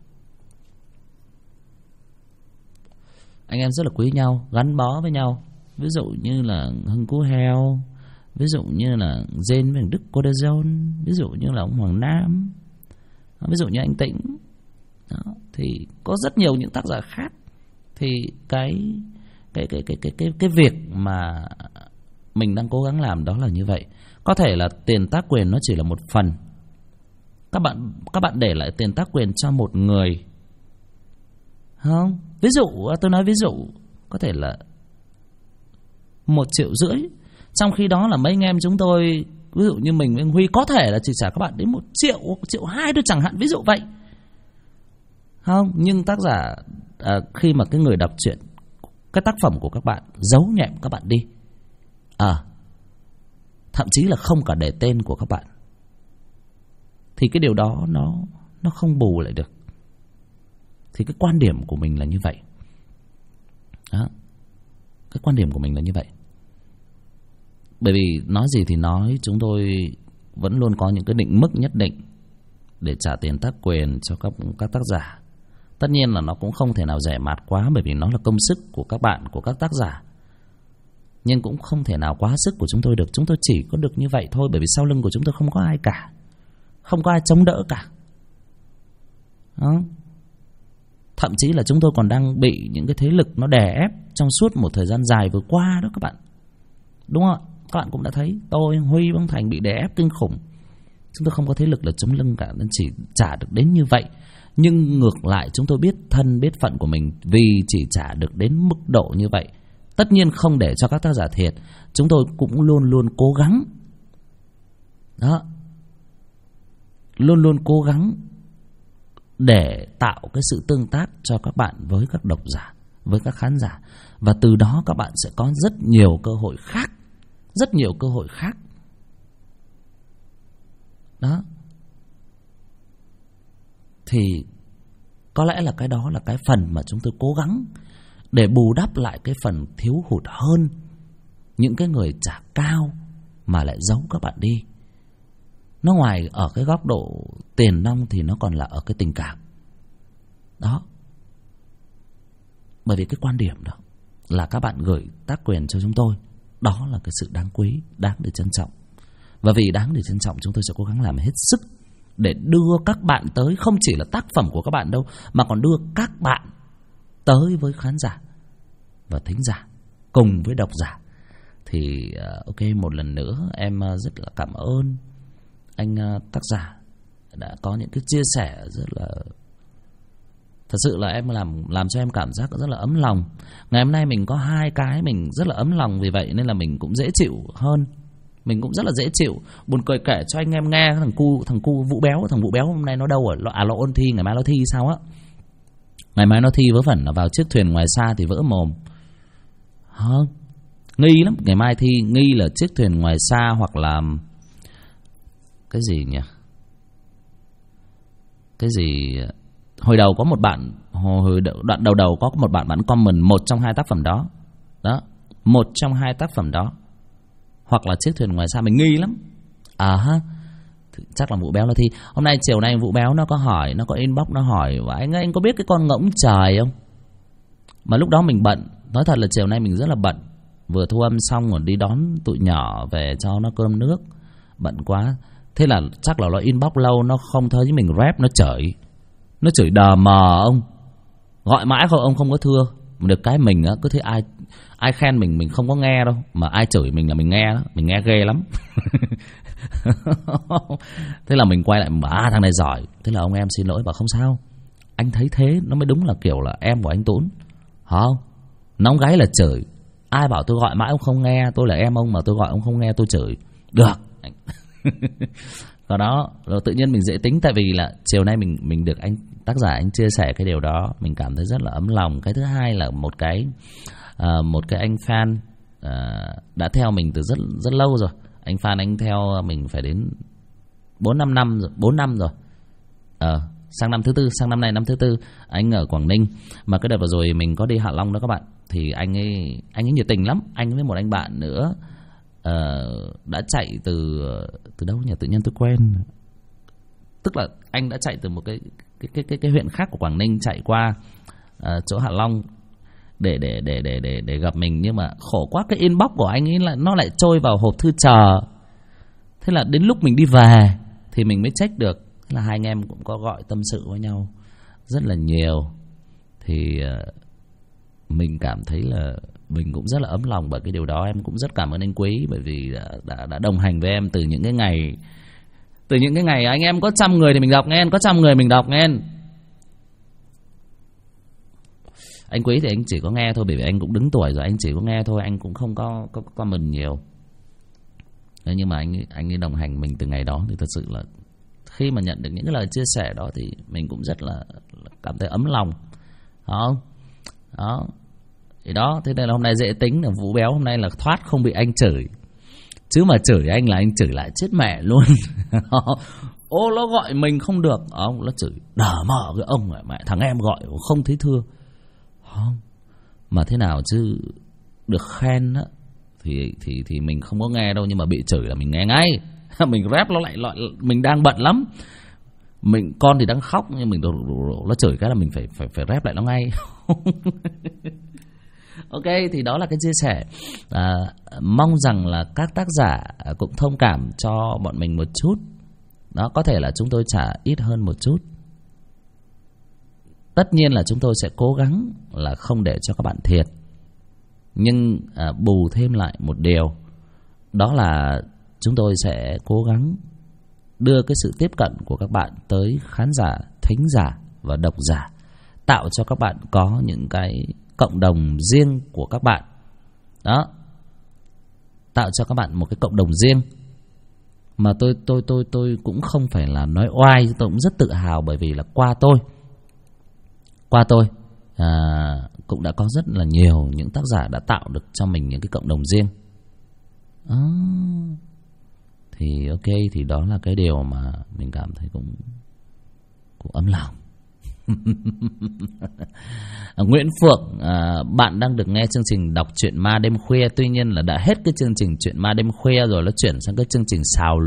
Anh em rất là quý nhau, gắn bó với nhau. Ví dụ như là Hưng Cú Heo, ví dụ như là Jane với Đức Corderone, ví dụ như là ông Hoàng Nam, ví dụ như anh Tĩnh. Đó, thì có rất nhiều những tác giả khác. Thì cái việc mà mình đang cố gắng làm đó là như vậy. Có thể là tiền tác quyền nó chỉ là một phần. Các bạn để lại tiền tác quyền cho một người, không? Ví dụ tôi nói ví dụ có thể là 1,5 triệu. Trong khi đó là mấy anh em chúng tôi, ví dụ như mình với anh Huy, có thể là chỉ trả các bạn đến 1 triệu, 1,2 triệu thôi chẳng hạn, ví dụ vậy. Không, nhưng tác giả khi mà cái người đọc truyện, cái tác phẩm của các bạn giấu nhẹm các bạn đi, thậm chí là không cả để tên của các bạn, thì cái điều đó nó không bù lại được. Thì cái quan điểm của mình là như vậy. Đó. Cái quan điểm của mình là như vậy. Bởi vì nói gì thì nói, chúng tôi vẫn luôn có những cái định mức nhất định để trả tiền tác quyền cho các tác giả. Tất nhiên là nó cũng không thể nào rẻ mạt quá, bởi vì nó là công sức của các bạn, của các tác giả. Nhưng cũng không thể nào quá sức của chúng tôi được. Chúng tôi chỉ có được như vậy thôi, bởi vì sau lưng của chúng tôi không có ai cả, không có ai chống đỡ cả. Đó. Thậm chí là chúng tôi còn đang bị những cái thế lực nó đè ép trong suốt một thời gian dài vừa qua đó các bạn. Đúng không ạ? Các bạn cũng đã thấy tôi, Huy, Băng Thành bị đè ép kinh khủng. Chúng tôi không có thế lực là chống lưng cả, nên chỉ trả được đến như vậy. Nhưng ngược lại chúng tôi biết thân biết phận của mình, vì chỉ trả được đến mức độ như vậy. Tất nhiên không để cho các tác giả thiệt, chúng tôi cũng luôn luôn cố gắng. Đó. Luôn luôn cố gắng để tạo cái sự tương tác cho các bạn với các độc giả, với các khán giả. Và từ đó các bạn sẽ có rất nhiều cơ hội khác. Rất nhiều cơ hội khác. Đó. Thì có lẽ là cái đó là cái phần mà chúng tôi cố gắng để bù đắp lại cái phần thiếu hụt hơn những cái người trả cao mà lại giấu các bạn đi. Nó ngoài ở cái góc độ tiền nong thì nó còn là ở cái tình cảm. Đó. Bởi vì cái quan điểm đó là các bạn gửi tác quyền cho chúng tôi, đó là cái sự đáng quý, đáng để trân trọng. Và vì đáng để trân trọng, chúng tôi sẽ cố gắng làm hết sức để đưa các bạn tới, không chỉ là tác phẩm của các bạn đâu, mà còn đưa các bạn tới với khán giả và thính giả cùng với độc giả. Thì ok, một lần nữa em rất là cảm ơn anh tác giả đã có những cái chia sẻ rất là, thật sự là em làm cho em cảm giác rất là ấm lòng. Ngày hôm nay mình có 2 cái mình rất là ấm lòng, vì vậy nên là mình cũng dễ chịu hơn. Mình cũng rất là dễ chịu. Buồn cười kể cho anh em nghe, thằng cu Vũ Béo hôm nay nó đâu rồi? Nó ôn thi, ngày mai nó thi sao á. Ngày mai nó thi vớ vẩn là vào chiếc thuyền ngoài xa thì vỡ mồm. Không, nghi lắm. Ngày mai thi nghi là chiếc thuyền ngoài xa, hoặc là cái gì nhỉ? Cái gì? Hồi đầu có một bạn, đoạn đầu có một bạn comment một trong hai tác phẩm đó. Đó, một trong hai tác phẩm đó, hoặc là chiếc thuyền ngoài xa. Mình nghi lắm. Ha, chắc là Vũ Béo nó thi. Hôm nay chiều nay Vũ Béo nó có hỏi, nó có inbox nó hỏi: anh có biết cái con ngỗng trời không? Mà lúc đó mình bận. Nói thật là chiều nay mình rất là bận, vừa thu âm xong rồi đi đón tụi nhỏ về cho nó cơm nước, bận quá. Thế là chắc là nó inbox lâu, nó không thấy mình rap, nó chửi đờ mờ ông. Gọi mãi không, ông không có thưa. Mà được cái mình á, cứ thấy ai khen mình không có nghe đâu, mà ai chửi mình là mình nghe đó, mình nghe ghê lắm. Thế là mình quay lại bảo thằng này giỏi. Thế là ông em xin lỗi, bảo không sao, anh thấy thế nó mới đúng là kiểu là em của anh Tún. Không, nóng gáy là chửi. Ai bảo tôi gọi mãi ông không nghe, tôi là em ông mà tôi gọi ông không nghe tôi chửi. Được. Còn đó, rồi tự nhiên mình dễ tính. Tại vì là chiều nay mình được anh tác giả anh chia sẻ cái điều đó, mình cảm thấy rất là ấm lòng. Cái thứ hai là một cái anh fan đã theo mình từ rất lâu rồi. Anh fan anh theo mình phải đến 4 năm rồi. Sang năm thứ tư, sang năm nay năm thứ tư. Anh ở Quảng Ninh. Mà cái đợt vừa rồi mình có đi Hạ Long đó các bạn, thì anh ấy nhiệt tình lắm. Anh với một anh bạn nữa đã chạy từ đâu nhỉ, tự nhiên tôi quên. Tức là anh đã chạy từ một cái huyện khác của Quảng Ninh chạy qua chỗ Hạ Long để gặp mình. Nhưng mà khổ quá, cái inbox của anh ấy nó lại trôi vào hộp thư chờ. Thế là đến lúc mình đi về thì mình mới check được. Thế là hai anh em cũng có gọi tâm sự với nhau rất là nhiều. Thì mình cảm thấy là mình cũng rất là ấm lòng bởi cái điều đó. Em cũng rất cảm ơn anh Quý, bởi vì đã đồng hành với em từ những cái ngày anh em có 100 người thì mình đọc nghe, có 100 người mình đọc nghe. Anh Quý thì anh chỉ có nghe thôi, bởi vì anh cũng đứng tuổi rồi, anh chỉ có nghe thôi, anh cũng không có comment nhiều. Đấy, nhưng mà anh ấy đồng hành mình từ ngày đó thì thật sự là khi mà nhận được những cái lời chia sẻ đó thì mình cũng rất là cảm thấy ấm lòng. Đó. Thì đó, thế nên là hôm nay dễ tính là Vũ Béo hôm nay là thoát không bị anh chửi. Chứ mà chửi anh là anh chửi lại chết mẹ luôn. Ô, nó gọi mình không được, ông nó chửi đờ mờ cái ông này, mẹ thằng em gọi không thấy thưa. Không, mà thế nào chứ được khen á thì mình không có nghe đâu, nhưng mà bị chửi là mình nghe ngay. Mình rap nó lại mình đang bận lắm, con thì đang khóc, nhưng mình nó chửi cái là mình phải rap lại nó ngay. Ok, thì đó là cái chia sẻ. Mong rằng là các tác giả cũng thông cảm cho bọn mình một chút. Đó, có thể là chúng tôi trả ít hơn một chút. Tất nhiên là chúng tôi sẽ cố gắng là không để cho các bạn thiệt. Nhưng bù thêm lại một điều, đó là chúng tôi sẽ cố gắng đưa cái sự tiếp cận của các bạn tới khán giả, thính giả và độc giả, tạo cho các bạn có những cái cộng đồng riêng của các bạn. Đó, tạo cho các bạn một cái cộng đồng riêng. Mà tôi cũng không phải là nói oai, tôi cũng rất tự hào, bởi vì là qua tôi cũng đã có rất là nhiều những tác giả đã tạo được cho mình những cái cộng đồng riêng. Thì ok, thì đó là cái điều mà mình cảm thấy cũng ấm lòng. Nguyễn Phượng, bạn đang được nghe chương trình đọc truyện ma đêm khuya. Tuy nhiên là đã hết cái chương trình truyện ma đêm khuya rồi, nó chuyển sang cái chương trình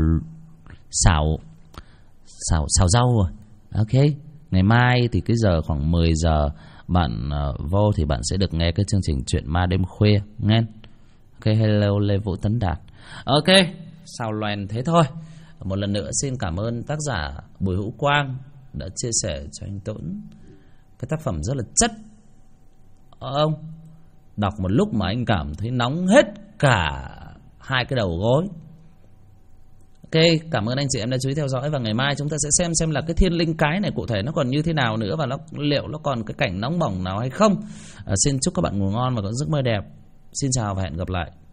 xào rau rồi. Ok, ngày mai thì cái giờ khoảng 10 giờ bạn vô thì bạn sẽ được nghe cái chương trình truyện ma đêm khuya nghe. Ok, hello Lê Vũ Tấn Đạt. Ok, sao loèn thế thôi. Một lần nữa xin cảm ơn tác giả Bùi Hữu Quang đã chia sẻ cho anh Tuấn cái tác phẩm rất là chất. Ông đọc một lúc mà anh cảm thấy nóng hết cả hai cái đầu gối. Ok, cảm ơn anh chị em đã chú ý theo dõi. Và ngày mai chúng ta sẽ xem là cái thiên linh cái này cụ thể nó còn như thế nào nữa, và liệu nó còn cái cảnh nóng bỏng nào hay không. Xin chúc các bạn ngủ ngon và có giấc mơ đẹp. Xin chào và hẹn gặp lại.